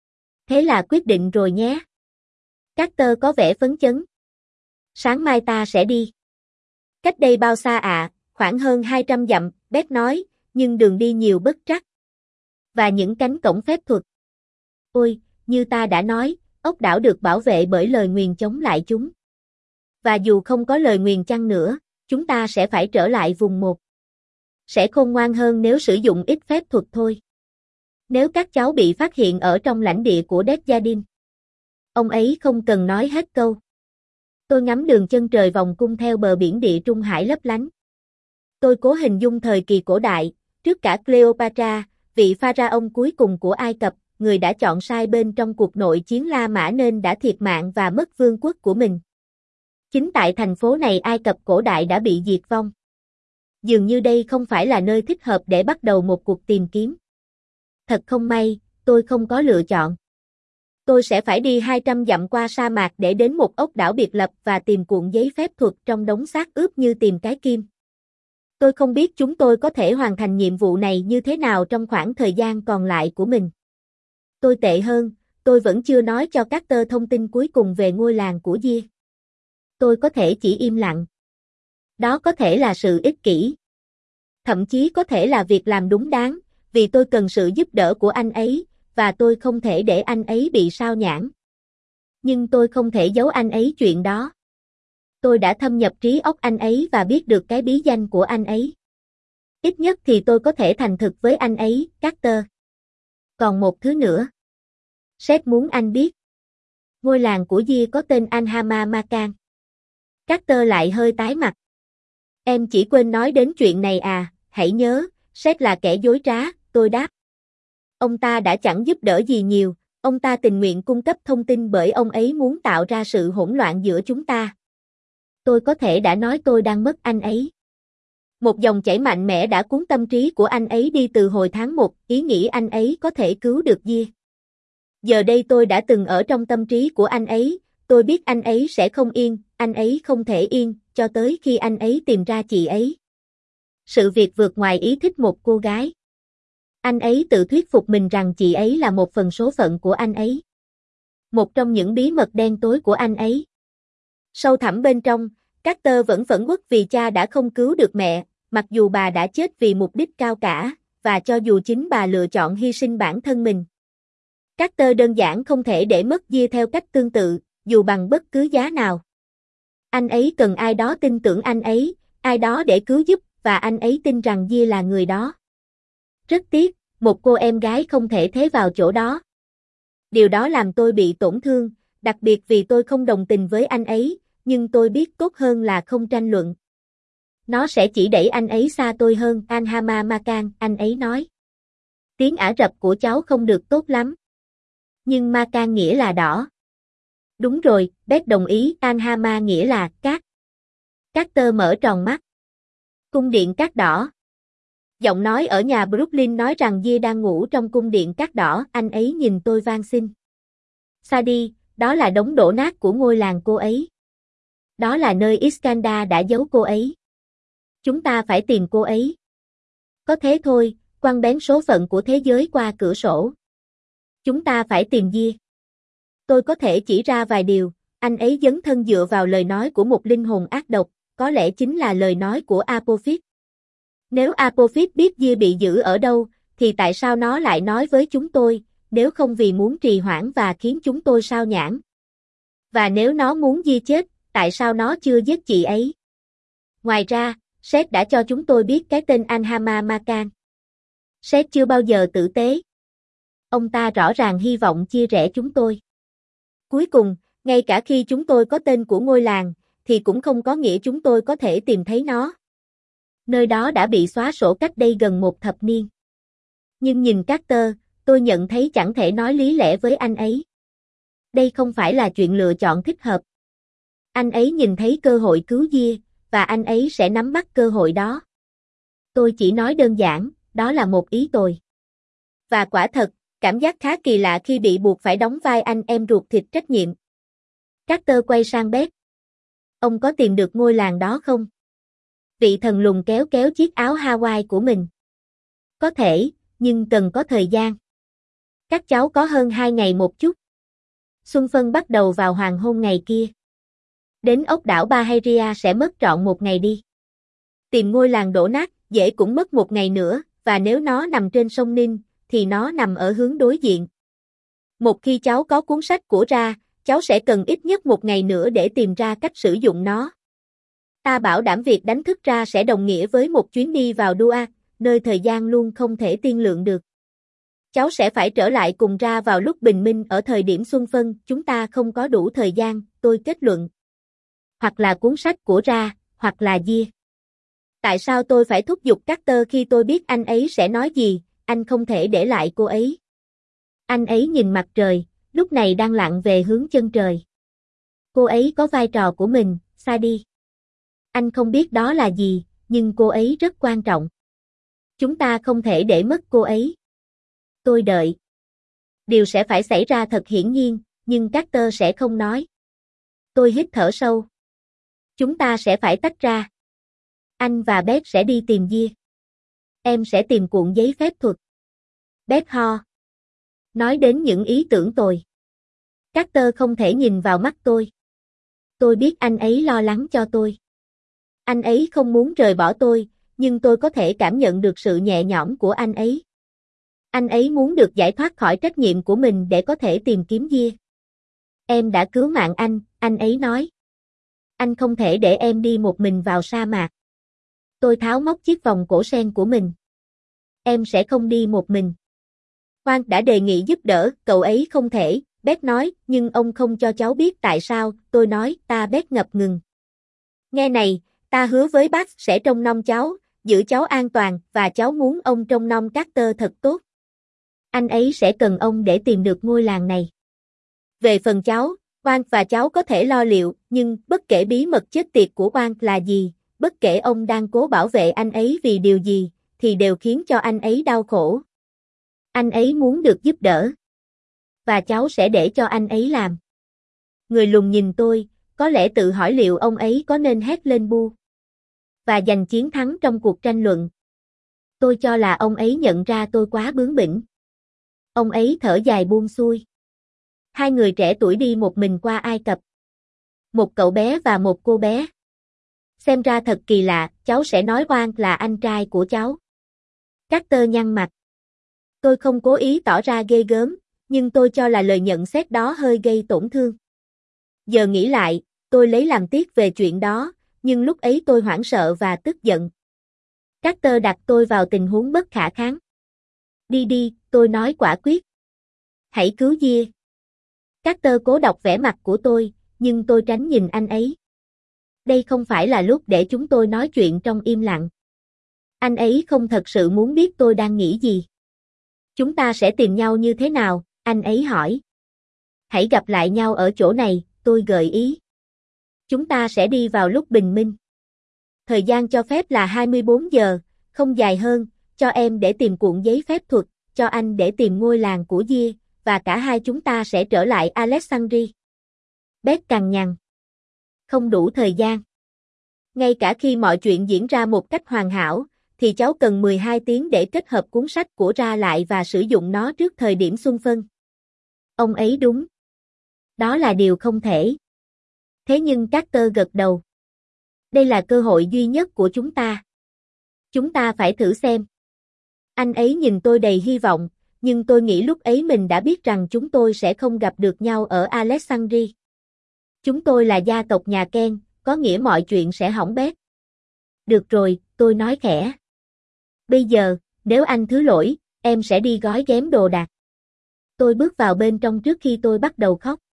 Thế là quyết định rồi nhé. Carter có vẻ phấn chấn. Sáng mai ta sẽ đi. Cách đây bao xa ạ? À? Khoảng hơn hai trăm dặm, Beth nói, nhưng đường đi nhiều bất trắc. Và những cánh cổng phép thuật. Ôi, như ta đã nói, ốc đảo được bảo vệ bởi lời nguyền chống lại chúng. Và dù không có lời nguyền chăng nữa, chúng ta sẽ phải trở lại vùng một. Sẽ khôn ngoan hơn nếu sử dụng ít phép thuật thôi. Nếu các cháu bị phát hiện ở trong lãnh địa của Desjardins. Ông ấy không cần nói hết câu. Tôi ngắm đường chân trời vòng cung theo bờ biển Địa Trung Hải lấp lánh. Tôi cố hình dung thời kỳ cổ đại, trước cả Cleopatra, vị pharaoh cuối cùng của Ai Cập, người đã chọn sai bên trong cuộc nội chiến La Mã nên đã thiệt mạng và mất vương quốc của mình. Chính tại thành phố này Ai Cập cổ đại đã bị diệt vong. Dường như đây không phải là nơi thích hợp để bắt đầu một cuộc tìm kiếm. Thật không may, tôi không có lựa chọn. Tôi sẽ phải đi hai trăm dặm qua sa mạc để đến một ốc đảo biệt lập và tìm cuộn giấy phép thuật trong đống xác ướp như tìm cái kim. Tôi không biết chúng tôi có thể hoàn thành nhiệm vụ này như thế nào trong khoảng thời gian còn lại của mình. Tôi tệ hơn, tôi vẫn chưa nói cho Carter thông tin cuối cùng về ngôi làng của Gia. Tôi có thể chỉ im lặng. Đó có thể là sự ích kỷ. Thậm chí có thể là việc làm đúng đáng, vì tôi cần sự giúp đỡ của anh ấy, và tôi không thể để anh ấy bị sao nhãng. Nhưng tôi không thể giấu anh ấy chuyện đó. Tôi đã thâm nhập trí óc anh ấy và biết được cái bí danh của anh ấy. Ít nhất thì tôi có thể thành thực với anh ấy, Carter. Còn một thứ nữa. Sếp muốn anh biết. Ngôi làng của Gia có tên Anhama Makan. Carter lại hơi tái mặt. Em chỉ quên nói đến chuyện này à, hãy nhớ, sếp là kẻ dối trá, tôi đáp. Ông ta đã chẳng giúp đỡ gì nhiều, ông ta tình nguyện cung cấp thông tin bởi ông ấy muốn tạo ra sự hỗn loạn giữa chúng ta. Tôi có thể đã nói tôi đang mất anh ấy. Một dòng chảy mạnh mẽ đã cuốn tâm trí của anh ấy đi từ hồi tháng một, ý nghĩ anh ấy có thể cứu được Gia. Giờ đây tôi đã từng ở trong tâm trí của anh ấy, tôi biết anh ấy sẽ không yên, anh ấy không thể yên, cho tới khi anh ấy tìm ra chị ấy. Sự việc vượt ngoài ý thích một cô gái. Anh ấy tự thuyết phục mình rằng chị ấy là một phần số phận của anh ấy. Một trong những bí mật đen tối của anh ấy. Sâu thẳm bên trong, Carter vẫn phẫn uất vì cha đã không cứu được mẹ, mặc dù bà đã chết vì mục đích cao cả, và cho dù chính bà lựa chọn hy sinh bản thân mình. Carter đơn giản không thể để mất Gia theo cách tương tự, dù bằng bất cứ giá nào. Anh ấy cần ai đó tin tưởng anh ấy, ai đó để cứu giúp, và anh ấy tin rằng Gia là người đó. Rất tiếc, một cô em gái không thể thế vào chỗ đó. Điều đó làm tôi bị tổn thương, đặc biệt vì tôi không đồng tình với anh ấy, nhưng tôi biết tốt hơn là không tranh luận. Nó sẽ chỉ đẩy anh ấy xa tôi hơn, Anhama Makan, anh ấy nói. Tiếng Ả Rập của cháu không được tốt lắm. Nhưng Makan nghĩa là đỏ. Đúng rồi, Beth đồng ý, Anhama nghĩa là cát. Carter mở tròn mắt. Cung điện cát đỏ. Giọng nói ở nhà Brooklyn nói rằng Gia đang ngủ trong cung điện cát đỏ, anh ấy nhìn tôi van xin. Sa đi, đó là đống đổ nát của ngôi làng cô ấy. Đó là nơi Iskandar đã giấu cô ấy. Chúng ta phải tìm cô ấy. Có thế thôi, quăng bén số phận của thế giới qua cửa sổ. Chúng ta phải tìm Gia. Tôi có thể chỉ ra vài điều, anh ấy dấn thân dựa vào lời nói của một linh hồn ác độc, có lẽ chính là lời nói của Apophis. Nếu Apophis biết Gia bị giữ ở đâu, thì tại sao nó lại nói với chúng tôi, nếu không vì muốn trì hoãn và khiến chúng tôi sao nhãng? Và nếu nó muốn Gia chết, tại sao nó chưa giết chị ấy? Ngoài ra, Seth đã cho chúng tôi biết cái tên Anhama Makan. Seth chưa bao giờ tử tế. Ông ta rõ ràng hy vọng chia rẽ chúng tôi. Cuối cùng, ngay cả khi chúng tôi có tên của ngôi làng, thì cũng không có nghĩa chúng tôi có thể tìm thấy nó. Nơi đó đã bị xóa sổ cách đây gần một thập niên. Nhưng nhìn Carter, tôi nhận thấy chẳng thể nói lý lẽ với anh ấy. Đây không phải là chuyện lựa chọn thích hợp. Anh ấy nhìn thấy cơ hội cứu Gia, và anh ấy sẽ nắm bắt cơ hội đó. Tôi chỉ nói đơn giản, đó là một ý tồi. Và quả thật, cảm giác khá kỳ lạ khi bị buộc phải đóng vai anh em ruột thịt trách nhiệm. Carter quay sang Beth. Ông có tìm được ngôi làng đó không? Vị thần lùn kéo kéo chiếc áo Hawaii của mình. Có thể, nhưng cần có thời gian. Các cháu có hơn hai ngày một chút. Xuân phân bắt đầu vào hoàng hôn ngày kia. Đến ốc đảo Bahia sẽ mất trọn một ngày đi. Tìm ngôi làng đổ nát, dễ cũng mất một ngày nữa, và nếu nó nằm trên sông Ninh, thì nó nằm ở hướng đối diện. Một khi cháu có cuốn sách của Ra, cháu sẽ cần ít nhất một ngày nữa để tìm ra cách sử dụng nó. Ta bảo đảm việc đánh thức Ra sẽ đồng nghĩa với một chuyến đi vào Dua, nơi thời gian luôn không thể tiên lượng được. Cháu sẽ phải trở lại cùng Ra vào lúc bình minh ở thời điểm xuân phân, chúng ta không có đủ thời gian, tôi kết luận. Hoặc là cuốn sách của Ra, hoặc là Gia. Tại sao tôi phải thúc giục Carter khi tôi biết anh ấy sẽ nói gì, anh không thể để lại cô ấy. Anh ấy nhìn mặt trời, lúc này đang lặn về hướng chân trời. Cô ấy có vai trò của mình, Sadie. Anh không biết đó là gì, nhưng cô ấy rất quan trọng. Chúng ta không thể để mất cô ấy. Tôi đợi. Điều sẽ phải xảy ra thật hiển nhiên, nhưng Carter sẽ không nói. Tôi hít thở sâu. Chúng ta sẽ phải tách ra. Anh và Beth sẽ đi tìm Gia. Em sẽ tìm cuộn giấy phép thuật. Beth ho. Nói đến những ý tưởng tồi. Carter không thể nhìn vào mắt tôi. Tôi biết anh ấy lo lắng cho tôi. Anh ấy không muốn rời bỏ tôi, nhưng tôi có thể cảm nhận được sự nhẹ nhõm của anh ấy. Anh ấy muốn được giải thoát khỏi trách nhiệm của mình để có thể tìm kiếm Gia. Em đã cứu mạng anh, anh ấy nói. Anh không thể để em đi một mình vào sa mạc. Tôi tháo móc chiếc vòng cổ sen của mình. Em sẽ không đi một mình. Juan đã đề nghị giúp đỡ, cậu ấy không thể, Beth nói, nhưng ông không cho cháu biết tại sao, tôi nói, ta Beth ngập ngừng. Nghe này, ta hứa với bác sẽ trông nom cháu, giữ cháu an toàn, và cháu muốn ông trông nom Carter thật tốt. Anh ấy sẽ cần ông để tìm được ngôi làng này. Về phần cháu, Juan và cháu có thể lo liệu, nhưng bất kể bí mật chết tiệt của Juan là gì, bất kể ông đang cố bảo vệ anh ấy vì điều gì, thì đều khiến cho anh ấy đau khổ. Anh ấy muốn được giúp đỡ. Và cháu sẽ để cho anh ấy làm. Người lùn nhìn tôi, có lẽ tự hỏi liệu ông ấy có nên hét lên bu và giành chiến thắng trong cuộc tranh luận. Tôi cho là ông ấy nhận ra tôi quá bướng bỉnh. Ông ấy thở dài buông xuôi. Hai người trẻ tuổi đi một mình qua Ai Cập. Một cậu bé và một cô bé. Xem ra thật kỳ lạ, cháu sẽ nói Juan là anh trai của cháu. Carter nhăn mặt. Tôi không cố ý tỏ ra ghê gớm, nhưng tôi cho là lời nhận xét đó hơi gây tổn thương. Giờ nghĩ lại, tôi lấy làm tiếc về chuyện đó, nhưng lúc ấy tôi hoảng sợ và tức giận. Carter đặt tôi vào tình huống bất khả kháng. Đi đi, tôi nói quả quyết. Hãy cứu Gia. Carter cố đọc vẻ mặt của tôi, nhưng tôi tránh nhìn anh ấy. Đây không phải là lúc để chúng tôi nói chuyện trong im lặng. Anh ấy không thật sự muốn biết tôi đang nghĩ gì. Chúng ta sẽ tìm nhau như thế nào, anh ấy hỏi. Hãy gặp lại nhau ở chỗ này, tôi gợi ý. Chúng ta sẽ đi vào lúc bình minh. Thời gian cho phép là hai mươi bốn giờ, không dài hơn, cho em để tìm cuộn giấy phép thuật, cho anh để tìm ngôi làng của Gia, và cả hai chúng ta sẽ trở lại Alexandria. Beth cằn nhằn. Không đủ thời gian. Ngay cả khi mọi chuyện diễn ra một cách hoàn hảo, thì cháu cần mười hai tiếng để kết hợp cuốn sách của ra lại và sử dụng nó trước thời điểm xuân phân. Ông ấy đúng. Đó là điều không thể. Thế nhưng Carter gật đầu. Đây là cơ hội duy nhất của chúng ta. Chúng ta phải thử xem. Anh ấy nhìn tôi đầy hy vọng, nhưng tôi nghĩ lúc ấy mình đã biết rằng chúng tôi sẽ không gặp được nhau ở Alexandria. Chúng tôi là gia tộc nhà Ken, có nghĩa mọi chuyện sẽ hỏng bét. Được rồi, tôi nói khẽ. Bây giờ, nếu anh thứ lỗi, em sẽ đi gói ghém đồ đạc. Tôi bước vào bên trong trước khi tôi bắt đầu khóc.